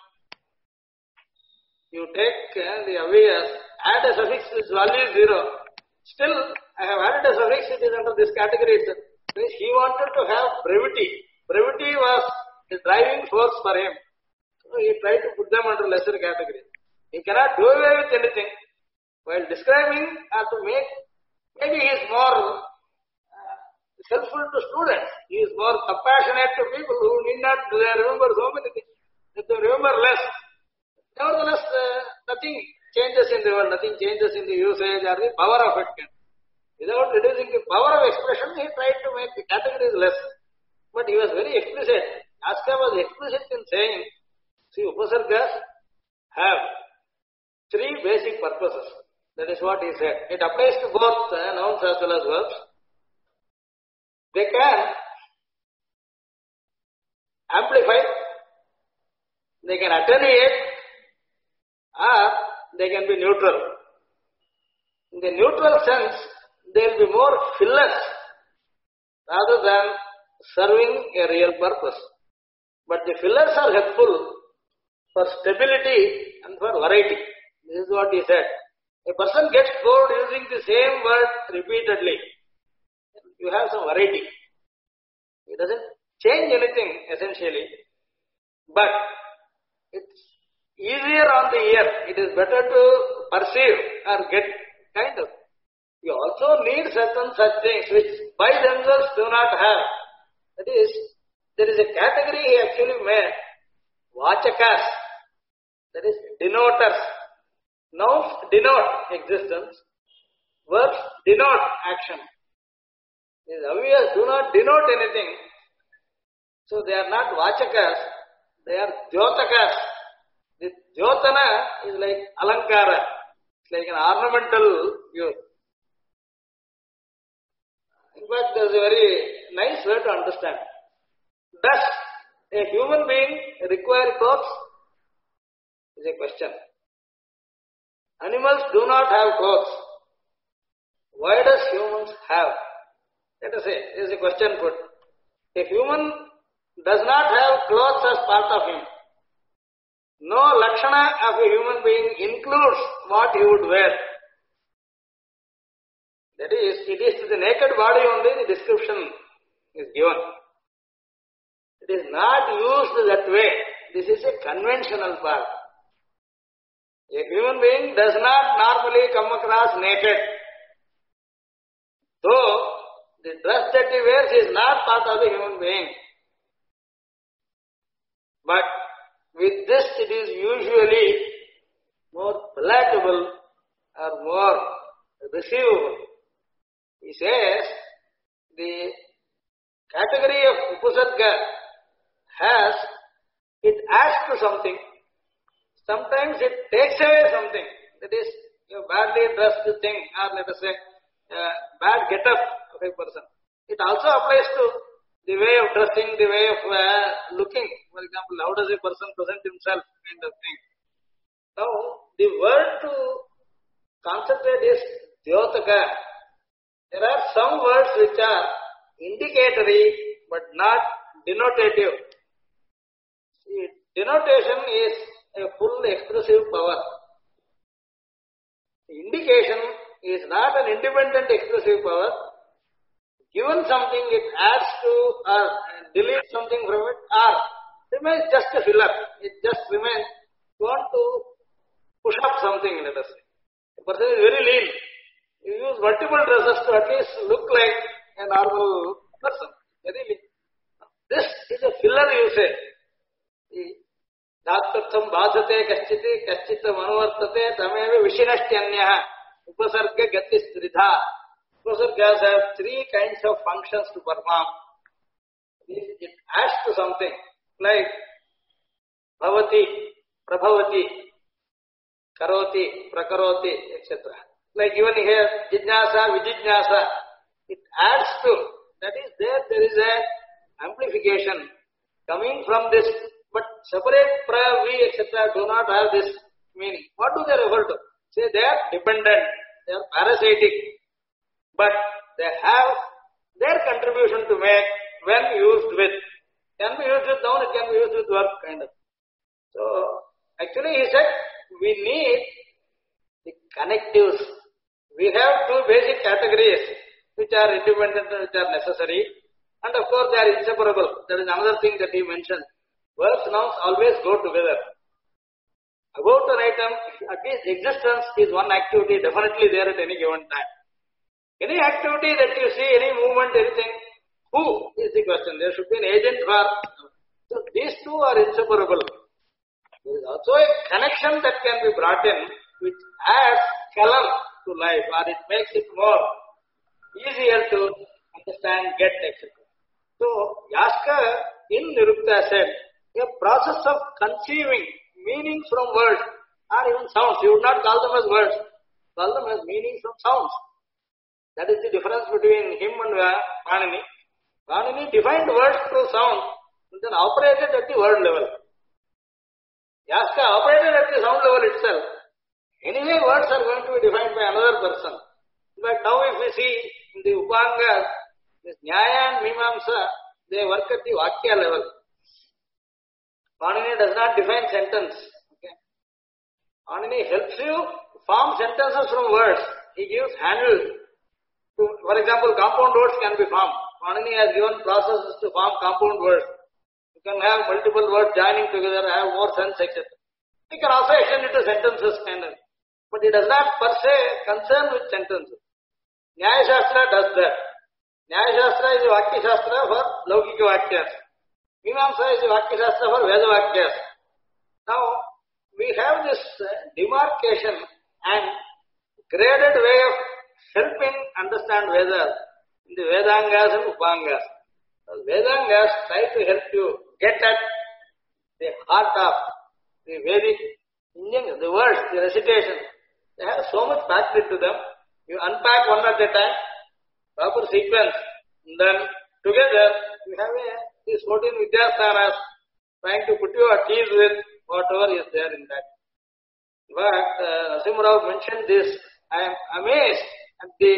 You take the aviyas, add a suffix which value is zero. Still, I have added a suffix which is under this category. He wanted to have brevity. Brevity was the driving force for him. So he tried to put them under lesser category. He cannot do away with anything. While describing or to make, maybe he is more helpful to students. He is more compassionate to people who need not remember so many things. If they remember less, nevertheless, nothing changes in the world, nothing changes in the usage or the power of it. Without reducing the power of expression, he tried to make the categories less. But he was very explicit. Yaska was explicit in saying, see, upasargas have three basic purposes. That is what he said. It applies to both nouns as well as verbs. They can amplify, they can attenuate, or they can be neutral. In the neutral sense, they will be more fillers rather than serving a real purpose. But the fillers are helpful for stability and for variety. This is what he said. A person gets bored using the same word repeatedly. You have some variety. It doesn't change anything essentially, but it's easier on the ear. It is better to perceive or get kind of. You also need certain such things which by themselves do not have. That is, there is a category he actually made, vachakas, that is denoters. Nouns denote existence, verbs denote action. These aviyas do not denote anything. So they are not vachakas, they are jyotakas. This jyotana is like alankara. It's like an ornamental use. In fact, there is a very nice way to understand. Does a human being require clothes? Is a question. Animals do not have clothes. Why does humans have? Let us say, there is a question put. A human does not have clothes as part of him. No lakshana of a human being includes what he would wear. That is, it is to the naked body only the description is given. It is not used that way. This is a conventional part. A human being does not normally come across naked. Though the dress that he wears is not part of the human being. But with this it is usually more palatable or more receivable. He says the category of upasarga has, it adds to something. Sometimes it takes away something. That is, a badly dressed thing, or let us say, bad get-up of a person. It also applies to the way of dressing, the way of looking. For example, how does a person present himself, kind of thing. Now, the word to concentrate is Dyotaka. There are some words which are indicatory but not denotative. See, denotation is a full expressive power. Indication is not an independent expressive power. Given something, it adds to or deletes something from it, or remains just a filler. It just remains, you want to push up something, let us say. A person is very lean. You use multiple dresses to at least look like a normal person. Very lean. This is a filler usage. Dhāttartham bādhate kaschiti kaschita manuvartate tameva vishinashtyanyah upasarga gatis tridha. Upasargas have three kinds of functions to perform. It adds to something like bhavati, prabhavati, karoti, prakaroti, etc. Like even here, jijnasa, vijijnasa, it adds to. That is, there is a amplification coming from this. But separate pra, vi, etc. do not have this meaning. What do they refer to? Say they are dependent, they are parasitic, but they have their contribution to make when used with. Can be used with noun, it can be used with verb, kind of. So, actually he said, we need the connectives. We have two basic categories which are independent and which are necessary. And of course they are inseparable. That is another thing that he mentioned. Verbs, nouns always go together. About an item, at least existence is one activity definitely there at any given time. Any activity that you see, any movement, anything, who is the question? There should be an agent for. So these two are inseparable. There is also a connection that can be brought in which adds color to life, or it makes it more easier to understand, get, etc. So Yaska in Nirukta said, a process of conceiving meaning from words or even sounds. You would not call them as words, call them as meaning from sounds. That is the difference between him and Panini. Panini defined words through sound and then operated at the word level. Yaska operated at the sound level itself. Anyway, words are going to be defined by another person. But now if we see in the Upangas, this Nyaya and Mimamsa, they work at the Vakya level. Panini does not define sentence. Okay. Panini helps you form sentences from words. He gives handle. For example, compound words can be formed. Panini has given processes to form compound words. You can have multiple words joining together, have more sense, etc. You can also extend it to sentences, kind of. But it does not per se concern with sentences. Nyaya Shastra does that. Nyaya Shastra is a Vakya Shastra for Laukika Vakyas. Mimamsa is a Vakya Shastra for Veda Vakyas. Now, we have this demarcation and graded way of helping understand Vedas in the Vedangas and Upangas. Vedangas try to help you get at the heart of the Vedic Indian, the words, the recitation. They have so much packed into them. You unpack one at a time, proper sequence, and then together you have these 14 Vidyasthanas trying to put you at ease with whatever is there in that. But Narasimha mentioned this. I am amazed at the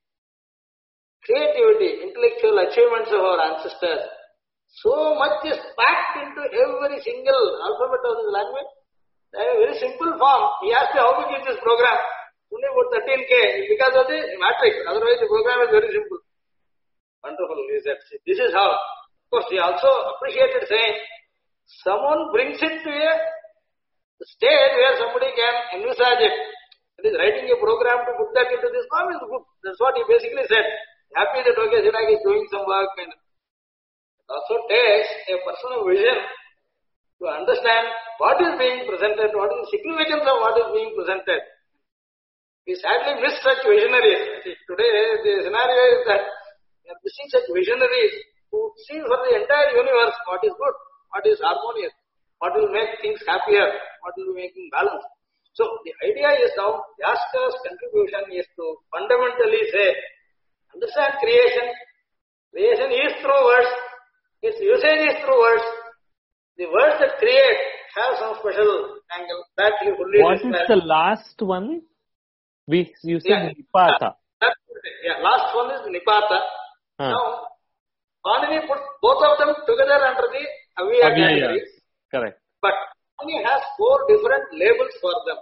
creativity, intellectual achievements of our ancestors. So much is packed into every single alphabet of this language. They have a very simple form. He asked me how big is this program. Only about 13K because of the matrix. Otherwise the program is very simple. Wonderful, he said. This is how. Of course, he also appreciated saying, someone brings it to a stage where somebody can envisage it. It is writing a program to put that into this form is good. That's what he basically said. Happy that okay, Zirag is doing some work and it also takes a personal vision to understand what is being presented, what is the significance of what is being presented. We sadly miss such visionaries. Today the scenario is that we are missing such visionaries who see for the entire universe what is good, what is harmonious, what will make things happier, what will be making balance. So the idea is now, Yaska's contribution is to fundamentally say, understand creation. Creation is through words. Its usage is through words. The words that create have some special angle that you fully What is the last one? You said Nipata. Last one is Nipata. Now, Panini put both of them together under the Avya categories. Correct. But Panini has 4 different labels for them.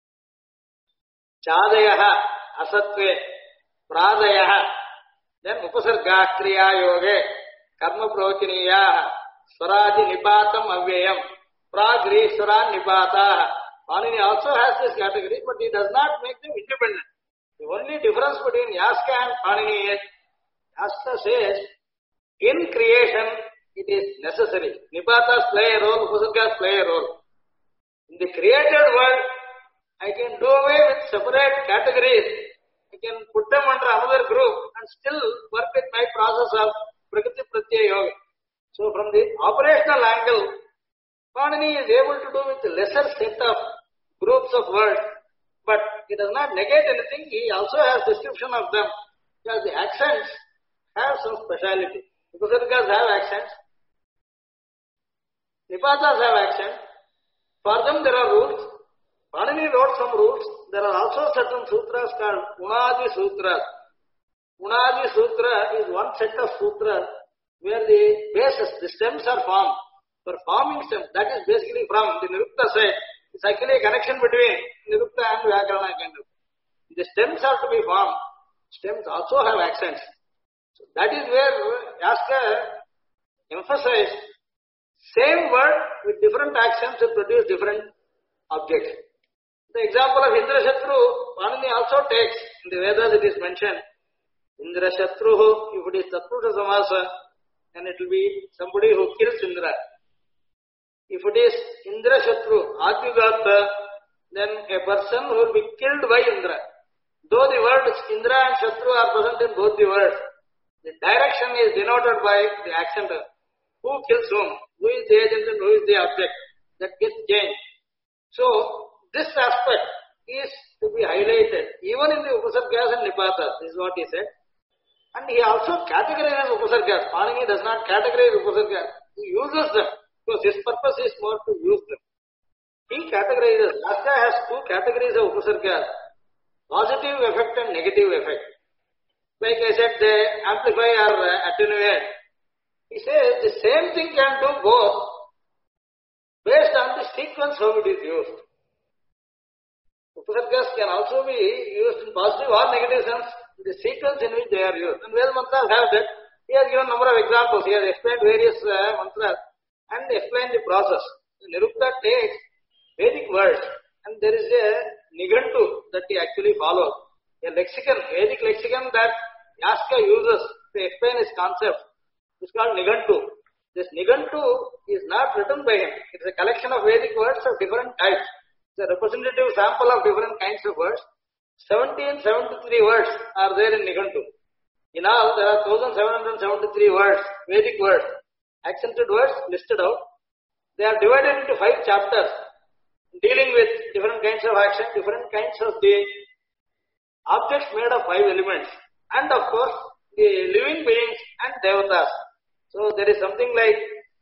Chadayaha, Asatve, Pradayaha, then Upasarga, Kriya Yoge, Karma Pravachiniya, Swaraji Nipatam Avyayam, Pragri Swaran Nipata. Panini also has this category, but he does not make them independent. The only difference between Yaska and Panini is, Yaska says, in creation, it is necessary. Nipatas play a role, Upasargas play a role. In the created world, I can do away with separate categories. I can put them under another group and still work with my process of Prakriti Pratyaya Yoga. So from the operational angle, Panini is able to do with a lesser set of groups of words, but it does not negate anything. He also has description of them because the accents have some speciality. Upasargas have accents. Nipatas have accents. For them there are rules. Panini wrote some rules. There are also certain sutras called Unadi Sutras. Unadi Sutra is one set of sutras where the bases, the stems are formed. For forming stems, that is basically from the Nirukta side. It's actually a connection between Nirukta and Vyakarana kind of. The stems are to be formed. Stems also have accents. So that is where Yaska emphasized same word with different accents to produce different objects. The example of Indra Shatru, Panini also takes, in the Vedas it is mentioned, Indra Shatru, if it is Tatpurusha Samasa, then it will be somebody who kills Indra. If it is Indra Shatru, Adyugata, then a person who will be killed by Indra. Though the words Indra and Shatru are present in both the words, the direction is denoted by the accent. Who kills whom? Who is the agent and who is the object? That gets changed. So, this aspect is to be highlighted even in the Upasargas and Nipatas. This is what he said. And he also categorizes Upasargas. Panini does not categorize Upasargas. He uses them. Because his purpose is more to use them. He categorizes. Yaska has 2 categories of Upasargas. Positive effect and negative effect. Like I said, they amplify or attenuate. He says the same thing can do both based on the sequence how it is used. Upasargas can also be used in positive or negative sense, the sequence in which they are used. And Veda mantras have that. He has given a number of examples. He has explained various mantras and explained the process. The Nirukta takes Vedic words and there is a Nigantu that he actually follows. A lexicon, Vedic lexicon that Yaska uses to explain his concept. It's called Nigantu. This Nigantu is not written by him. It is a collection of Vedic words of different types. It's a representative sample of different kinds of words. 1773 words are there in Nigantu. In all, there are 1773 words, Vedic words, accented words listed out. They are divided into 5 chapters, dealing with different kinds of action, different kinds of the objects made of 5 elements, and of course, the living beings and devatas. So there is something like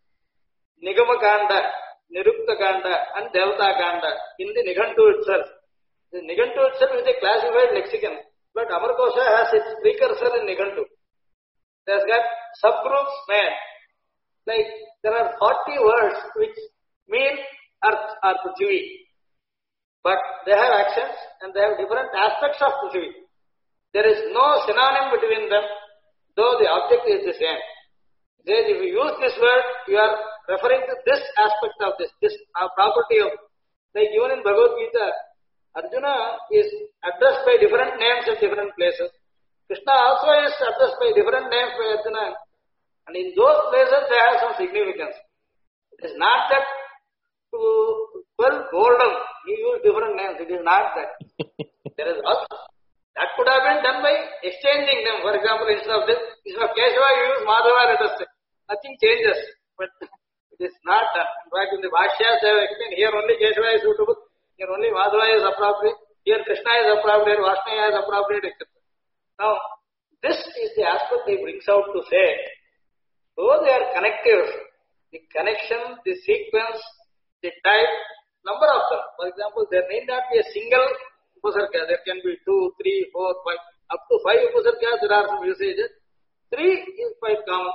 Nigama Kanda, Nirukta Kanda, and Devata Kanda in the Nigantu itself. The Nigantu itself is a classified lexicon, but Amarkosha has its precursor in Nigantu. It has got subgroups made. Like there are 40 words which mean Earth or Prithvi, but they have actions and they have different aspects of Prithvi. There is no synonym between them, though the object is the same. If you use this word, you are referring to this aspect of this property of, like even in Bhagavad Gita, Arjuna is addressed by different names at different places. Krishna also is addressed by different names by Arjuna, and in those places they have some significance. It is not that to quell boredom, he used different names. It is not that. There is also, that could have been done by exchanging them. For example, instead of Keshava, you use Madhava, let us say. Nothing changes. But it is not done. In fact, in the Bhashyas, they have explained, here only Keshava is suitable, here only Madhava is appropriate, here Krishna is appropriate, Vashnaya is appropriate, etc. Now, this is the aspect he brings out to say, though they are connective, the connection, the sequence, the type, number of them. For example, there need not be a single Upasarga. There can be 2, 3, 4, 5, up to 5 Upasargas. There are some usages. 3 is quite common.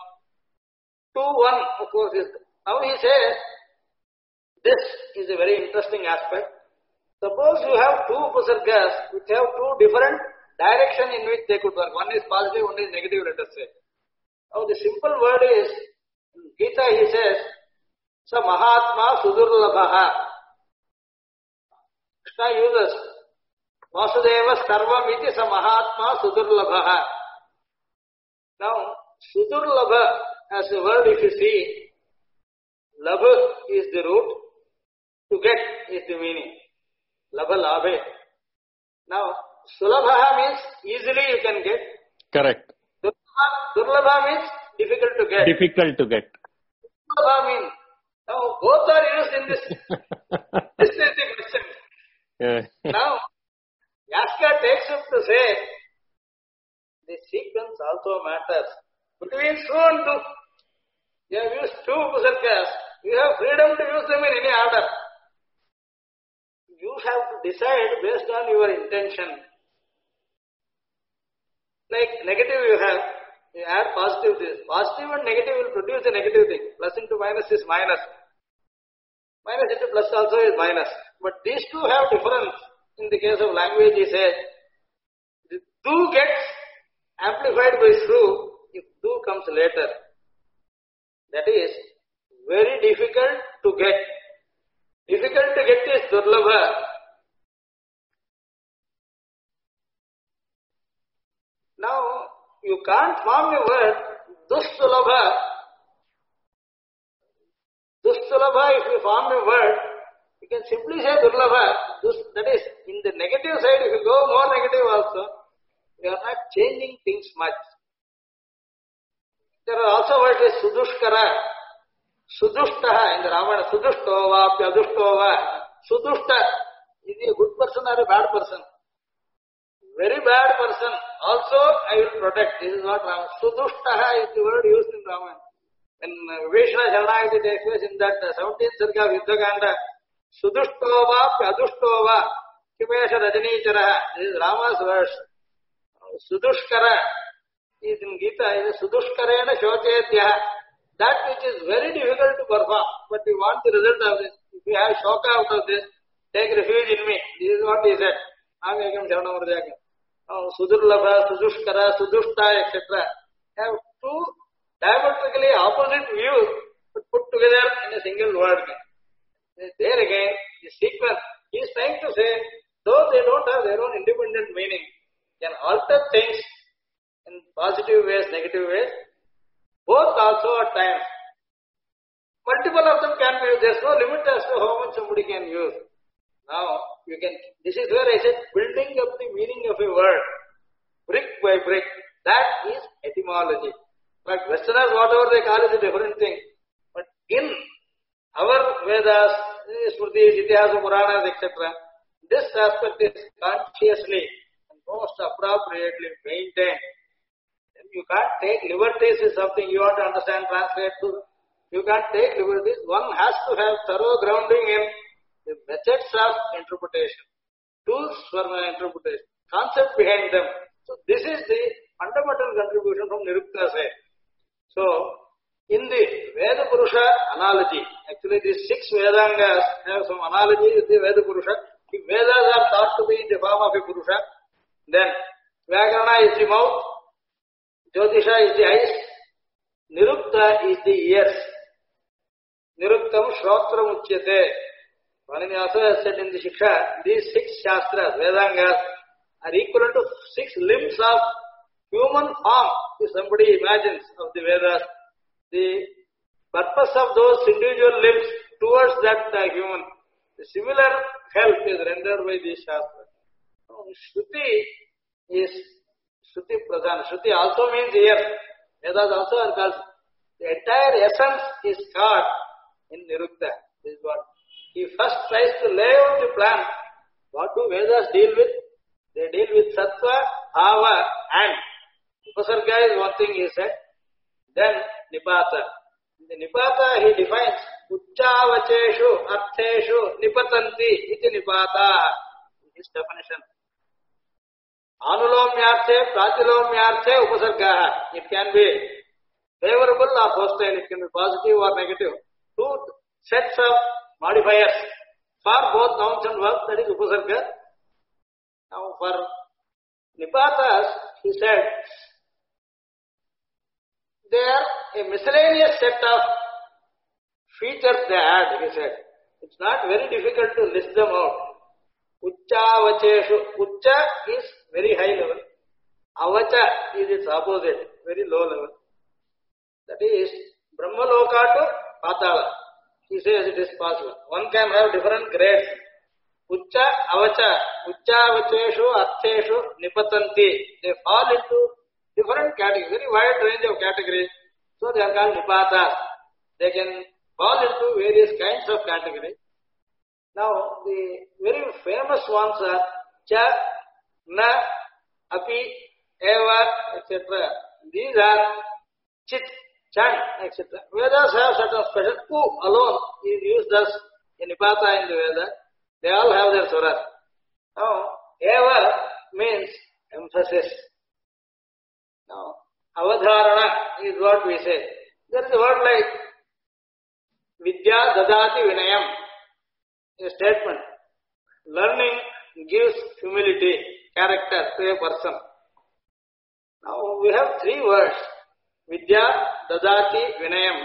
2, 1, of course, is. Now he says, this is a very interesting aspect. Suppose you have 2 Upasargas which have 2 different directions in which they could work. One is positive, one is negative, let us say. Now the simple word is, in Gita he says, Sa Mahatma Sudurlabhaha. Krishna uses Vasudeva Sarvam iti Sa Mahatma Sudurlabhaha. Now, Sudurlabha as a word, if you see, Labha is the root, to get is the meaning. Labha Labhe. Now, Sulabha means easily you can get. Correct. Durlabha means difficult to get. Difficult to get. Durlabha means, now both are used in this. This is the question. Yeah. Now, Yaska takes up to say, the sequence also matters. Between 2 and 2, you have used 2 Upasargas, you have freedom to use them in any order. You have to decide based on your intention. Like negative you add positive this. Positive and negative will produce a negative thing. Plus into minus is minus. Minus into plus also is minus. But these two have difference. In the case of language, he says, the do gets amplified by through if do comes later. That is very difficult to get. Difficult to get is durlabha. Now, you can't form a word, dussulabha. Dussulabha, if you form a word, you can simply say durlabha. That is, in the negative side, if you go more negative also, you are not changing things much. There are also words like sudushkara, sudushtaha in the Ramayana, suduštova, pyaduštova. Sudushta, is he a good person or a bad person? Very bad person. Also, I will protect. This is what Ramayana. Sudushtaha is the word used in Ramayana. When Vishnu Sharanagati takes place in that 17th Sarga of Yuddhakanda, Sudushtova, Pyaduštova, Kimesha Rajanichara. This is Rama's verse. Sudushkara is in Gita, is Sudushkarena Shochetya. That which is very difficult to perform, but we want the result of this. If you have shoka out of this, take refuge in me. This is what he said. Amekam Sharanamurdhyaka. Sudurlabha, Sudushkara, Sudushta, etc. Have two diametrically opposite views, but put together in a single word. There again, the sequence, he is trying to say, though they don't have their own independent meaning, can alter things in positive ways, negative ways, both also at times. Multiple of them can be used. There is no limit as to how much somebody can use. Now, you can, this is where I said, building up the meaning of a word, brick by brick. That is etymology. But Westerners, whatever they call, is a different thing. But in our Vedas, Smritis, Itihasa, Puranas, etc., this aspect is consciously and most appropriately maintained. And you can't take liberties with something you want to understand, translate to. You can't take liberties. One has to have thorough grounding in the methods of interpretation, tools for interpretation, concept behind them. So this is the fundamental contribution from Nirukta side. So, in the Veda Purusha analogy, actually these 6 Vedangas have some analogy with the Veda Purusha. The Vedas are thought to be in the form of a Purusha. Then, Vyakarana is the mouth, Jyotisha is the eyes, Nirukta is the ears. Niruktam Shrotra Muchyate. Panini also has said in the Shiksha, these 6 Shastras, Vedangas, are equivalent to 6 limbs of human form. If somebody imagines of the Vedas, the purpose of those individual limbs towards that human, the similar help is rendered by these Shastras. Shruti is Shruti Pradhan. Shruti also means ear. Vedas also are called. The entire essence is caught in Nirukta. This is what he first tries to lay out the plan. What do Vedas deal with? They deal with Sattva, Bhava and Upasarga is one thing he said. Then Nipata. In the Nipata he defines Uchavacheshu, Artheshu, Nipatanti, iti Nipata. His definition. Anulomyarthe, Pratilomyarthe, Upasarga. It can be favorable or hostile. It can be positive or negative. 2 sets of modifiers for both nouns and verbs, that is Upasarga. Now for Nipatas, he said, they are a miscellaneous set of features they add, he said. It's not very difficult to list them out. Uchavacheshu. Ucha is very high level. Avacha is its opposite, very low level. That is Brahmaloka to Patala. He says it is possible. One can have different grades. Ucha, Avacha, Uchavacheshu, Artheshu, Nipatanti. They fall into different categories, very wide range of categories. So they are called Nipatas. They can fall into various kinds of categories. Now, the very famous ones are Cha, Na, Api, Eva, etc. These are Chit, Chan, etc. Vedas have certain special. U alone is used as a Nipata in the Veda. They all have their swaras. Now, Eva means emphasis. Now, Avadharana is what we say. There is a word like Vidya Dadati Vinayam, a statement. Learning gives humility, character to a person. Now, we have 3 words. Vidya Dadati Vinayam.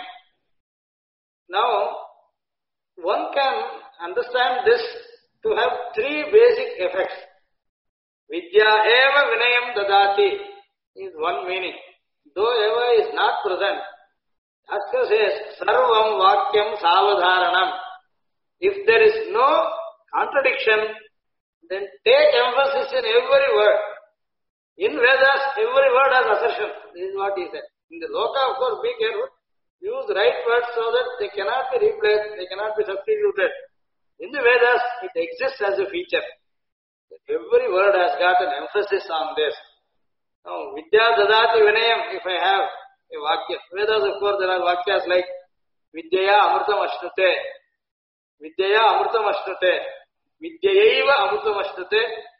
Now, one can understand this to have 3 basic effects. Vidya eva vinayam dadati is one meaning. Though eva is not present, Shastra says, Sarvam Vakyam Savadharanam. If there is no contradiction, then take emphasis in every word. In Vedas, every word has assertion. This is what he said. In the Loka, of course, be careful. Use right words so that they cannot be replaced, they cannot be substituted. In the Vedas, it exists as a feature. Every word has got an emphasis on this. Now, Vidya Dadati Vinayam, if I have a Vakya. Vedas, of course, there are Vakyas like Vidyaya Amrutam Ashnute, Vidyaya Amrutam Ashnute, Vidyayaiva Amrutam Ashnute.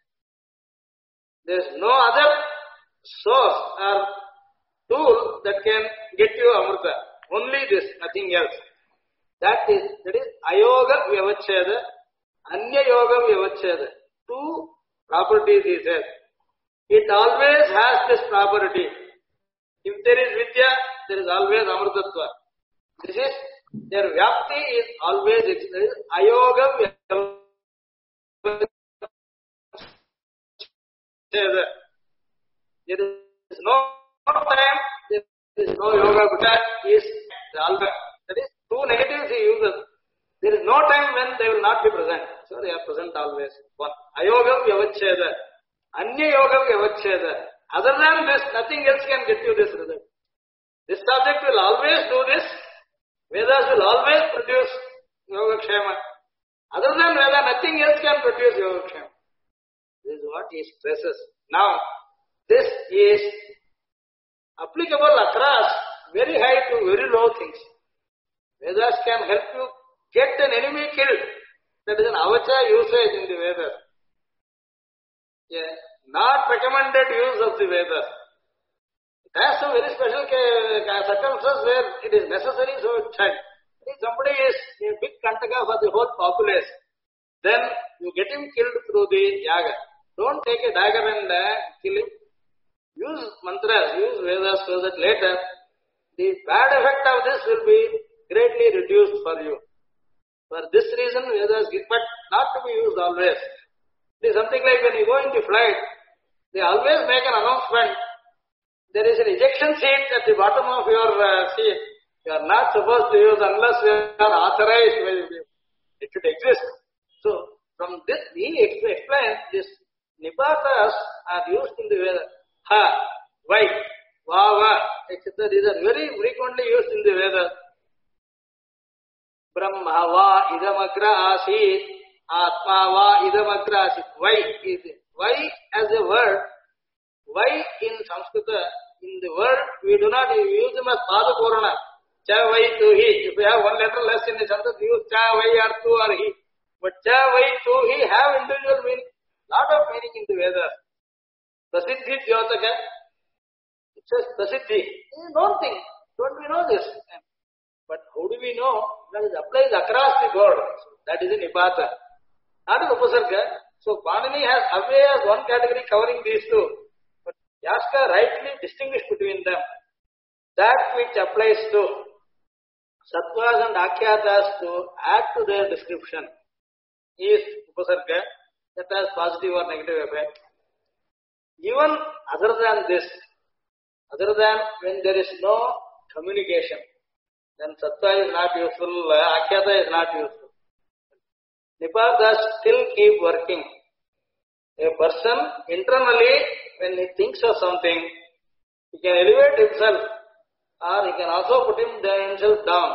There is no other source or tool that can get you Amrita. Only this, nothing else. That is Ayoga Vyavacheda, Anya Yoga Vyavacheda. 2 properties he says. It always has this property. If there is Vidya, there is always Amrutatva. This is, their Vyapti is always, there is Ayoga Vyavacheda. There is no time, there is no yoga, but is always. That is 2 negatives he uses. There is no time when they will not be present. So they are present always. 1. Ayogam Vyavacheda. Anya Yogam Vyavacheda. Other than this, nothing else can get you this result. This subject will always do this. Vedas will always produce Yogakshema. Other than Veda, nothing else can produce Yogakshema. This is what he stresses. Now, this is applicable across very high to very low things. Vedas can help you get an enemy killed. That is an avacha usage in the Vedas. Yeah, not recommended use of the Vedas. It has some very special circumstances where it is necessary, so it's tried. If somebody is a big kantaka for the whole populace, then you get him killed through the yaga. Don't take a dagger and kill him. Use mantras, use Vedas so that later the bad effect of this will be greatly reduced for you. For this reason, Vedas give, but not to be used always. It is something like when you go in the flight, they always make an announcement. There is an ejection seat at the bottom of your seat. You are not supposed to use unless you are authorized. It should exist. So, from this, he explains this nipatas are used in the Vedas. Ha, vai, va, va, etc. These are very frequently used in the Vedas. Brahma va idamagra asit, atma va idamagra asit. Vai is it. Vai as a word, vai in Sanskrita, in the word, we do not use them as Padapurana. Cha vai tu hi. If we have one letter less in the sentence, we use cha vai or tu or hi. But cha vai tu hi have individual meaning. Lot of meaning in the Vedas. Prasiddhi Jyotaka. It says Prasiddhi. Don't think. Don't we know this? But how do we know? That it applies across the board. That is an Nipata. Not an Upasarga. So Panini has Avya as one category covering these two. But Yaska rightly distinguished between them. That which applies to Sattvas and Akyatas to add to their description is Upasarga. That has positive or negative effect. Even other than this, other than when there is no communication, then Sattva is not useful, Akyata is not useful. Nipatas still keep working. A person internally, when he thinks of something, he can elevate himself or he can also put himself down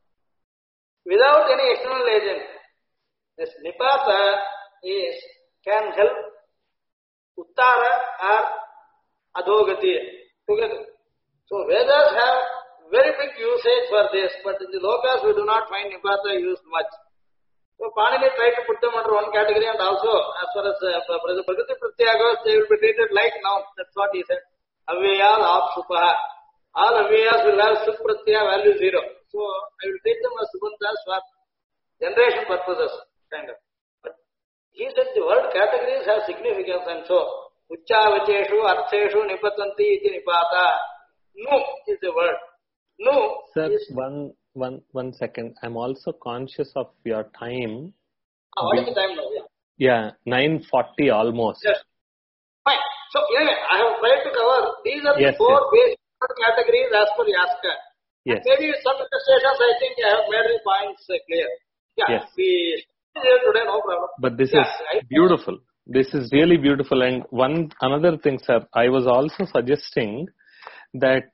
without any external agent. This Nipata can help Uttara or Adhogati together. So Vedas have very big usage for this, but in the Lokas we do not find Nipata used much. So Panini tried to put them under one category, and also as far as Prakriti Pratyaya goes, they will be treated like nouns. That's what he said. Avyayas Apsupaha. All Avyayas will have Sup Pratyaya value 0. So I will take them as Subantas for generation purposes, kind of. But he said the word categories have significance, and so Uchchavacheshu, Artheshu, Nipatanti, iti Nipata. Nu is the word. Nu. Sir, is one second. I'm also conscious of your time. What is the time now? Yeah, 9:40 almost. Yes. Fine. So anyway, I have tried to cover these are Yes, the four basic categories as per Yaska. Yes. Maybe some illustrations I think I have made the points clear. Yeah. Yes. We here today, no problem. But this is beautiful. This is really beautiful. And another thing, sir, I was also suggesting that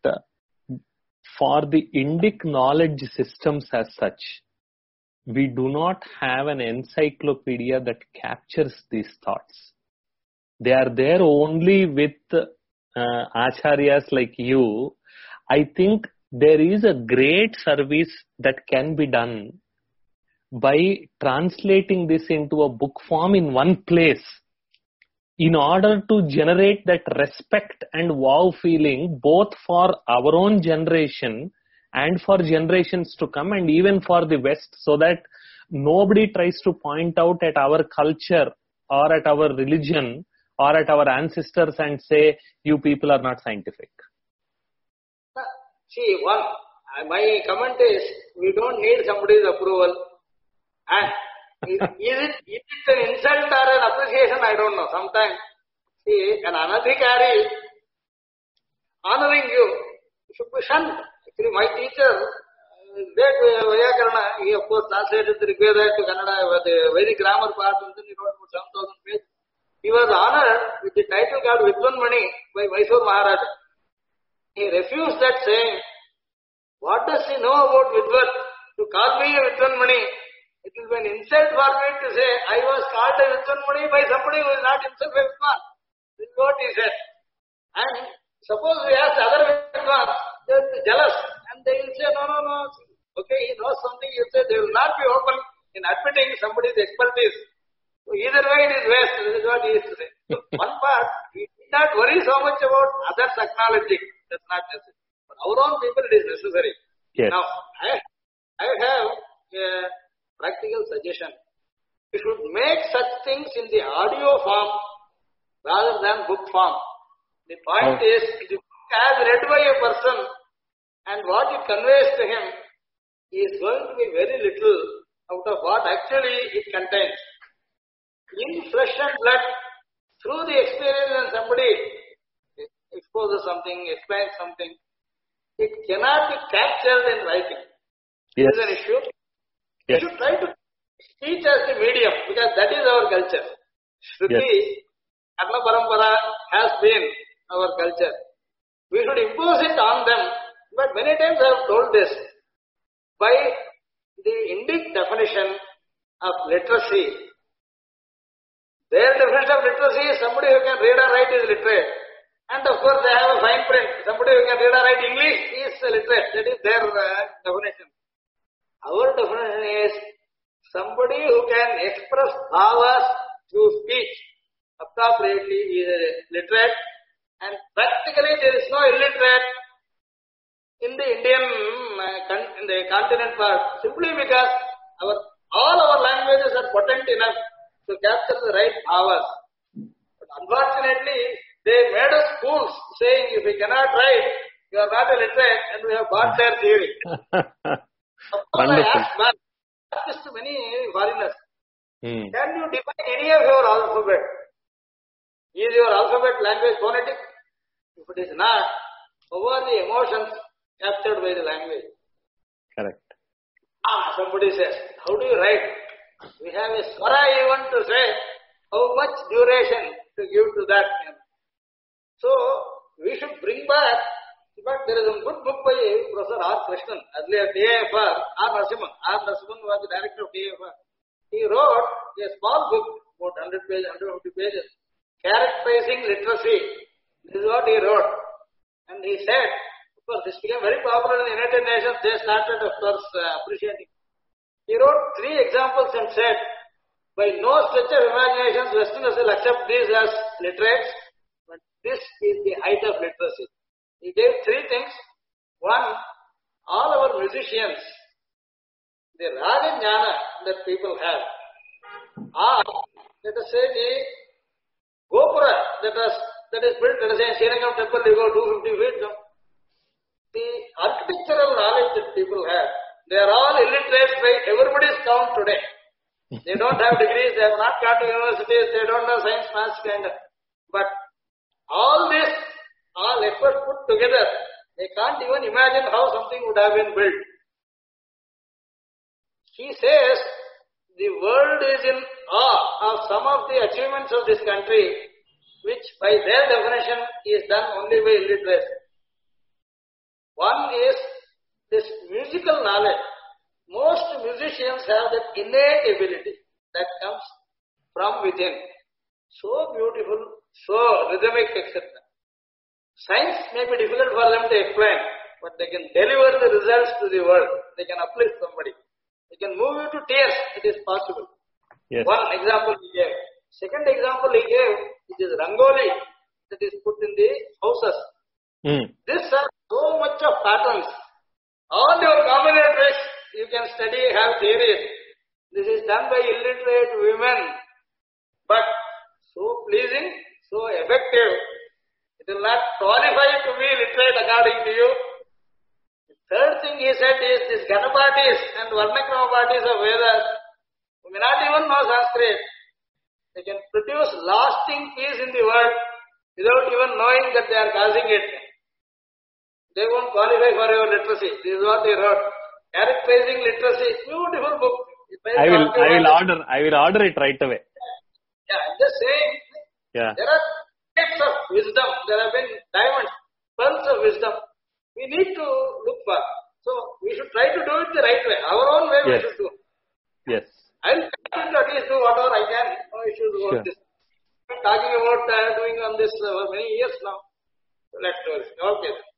for the Indic knowledge systems as such, we do not have an encyclopedia that captures these thoughts. They are there only with acharyas like you. I think there is a great service that can be done by translating this into a book form in one place, in order to generate that respect and wow feeling both for our own generation and for generations to come, and even for the West, so that nobody tries to point out at our culture or at our religion or at our ancestors and say, you people are not scientific. See, my comment is, we don't need somebody's approval. And is it an insult or an appreciation? I don't know. Sometimes, see, an anadhikari honoring you should be shunned. Actually, my teacher, great Vyakarana, he of course translated the Rigveda to Kannada, the Vedic grammar part, and then he wrote about 7,000 pages. He was honored with the title called Vidvanmani by Mysore Maharaja. He refused that, saying, what does he know about Vidvat? To call me a Vidvanmani, it will be an insult for me to say, I was called a Vidvanmani by somebody who is not himself a Vidvan. This is what he said. And suppose we ask other Vidvans, they will be jealous and they will say, no. Okay, he knows something, you say, they will not be open in admitting somebody's expertise. So either way it is waste, this is what he is to say. So one part, we need not worry so much about others acknowledging. That's not necessary. For our own people it is necessary. Yes. Now, I have a practical suggestion. We should make such things in the audio form rather than book form. The point is, the book as read by a person and what it conveys to him is going to be very little out of what actually it contains. In flesh and blood, through the experience and somebody exposes something, explains something, it cannot be captured in writing. Yes. This is an issue. Yes. We should try to teach as the medium because that is our culture. Shruti, Karna Parampara has been our culture. We should impose it on them, but many times I have told this. By the Indic definition of literacy, their definition of literacy is somebody who can read or write is literate. And of course they have a fine print. Somebody who can read or write English is literate. That is their definition. Our definition is somebody who can express bhavas through speech appropriately is literate. And practically there is no illiterate in the Indian, in the continent part, simply because all our languages are potent enough to capture the right bhavas. But unfortunately, they made us fools, saying if we cannot write, you are not a literate, and we have bought their theory. Of course, I asked this to many foreigners. Can you define any of your alphabet? Is your alphabet language phonetic? If it is not, how are the emotions captured by the language? Correct. Somebody says, how do you write? We have a swara even to say how much duration to give to that. So, we should bring back, but there is a good book by Professor R. Krishnan, earlier DAFR, R. Narasimhan. R. Narasimhan was the director of DAFR. He wrote a small book, about 100 pages, 150 pages, characterizing literacy. This is what he wrote. And he said, of course, this became very popular in the United Nations. They started, of course, appreciating. He wrote 3 examples and said, by no stretch of imagination, Westerners will accept these as literates, but this is the height of literacy. He gave 3 things. One, all our musicians, the Raga Jnana that people have, are, let us say, the Gopura that is built, let us say, in Srirangam temple, you go 250 feet. No? The architectural knowledge that people have, they are all illiterate by everybody's count today. They don't have degrees, they have not gone to universities, they don't know science, maths, kind of. But all this, all efforts put together, they can't even imagine how something would have been built. He says, the world is in awe of some of the achievements of this country, which by their definition is done only by illiteracy. One is this musical knowledge. Most musicians have that innate ability that comes from within. So beautiful, so rhythmic, etc. Science may be difficult for them to explain, but they can deliver the results to the world. They can uplift somebody. They can move you to tears. It is possible. Yes. One example he gave. Second example he gave, which is Rangoli that is put in the houses. This has so much of patterns. All your combinatorics you can study, have theories. This is done by illiterate women, but so pleasing, so effective. It will not qualify to be literate according to you. The third thing he said is this Ganapatis and Varnakramapatis of Vedas, who may not even know Sanskrit, they can produce lasting peace in the world without even knowing that they are causing it. They won't qualify for your literacy. This is what he wrote. Characterizing literacy. Beautiful book. I will order it right away. Yeah, I'm just saying. Yeah. There are texts of wisdom. There have been diamonds, pearls of wisdom. We need to look for. So we should try to do it the right way. Our own way we Yes. should do. Yes. I'll try to at least do whatever I can. No issues about Sure. this. I've been talking about doing on this for many years now. So let's do it. Okay.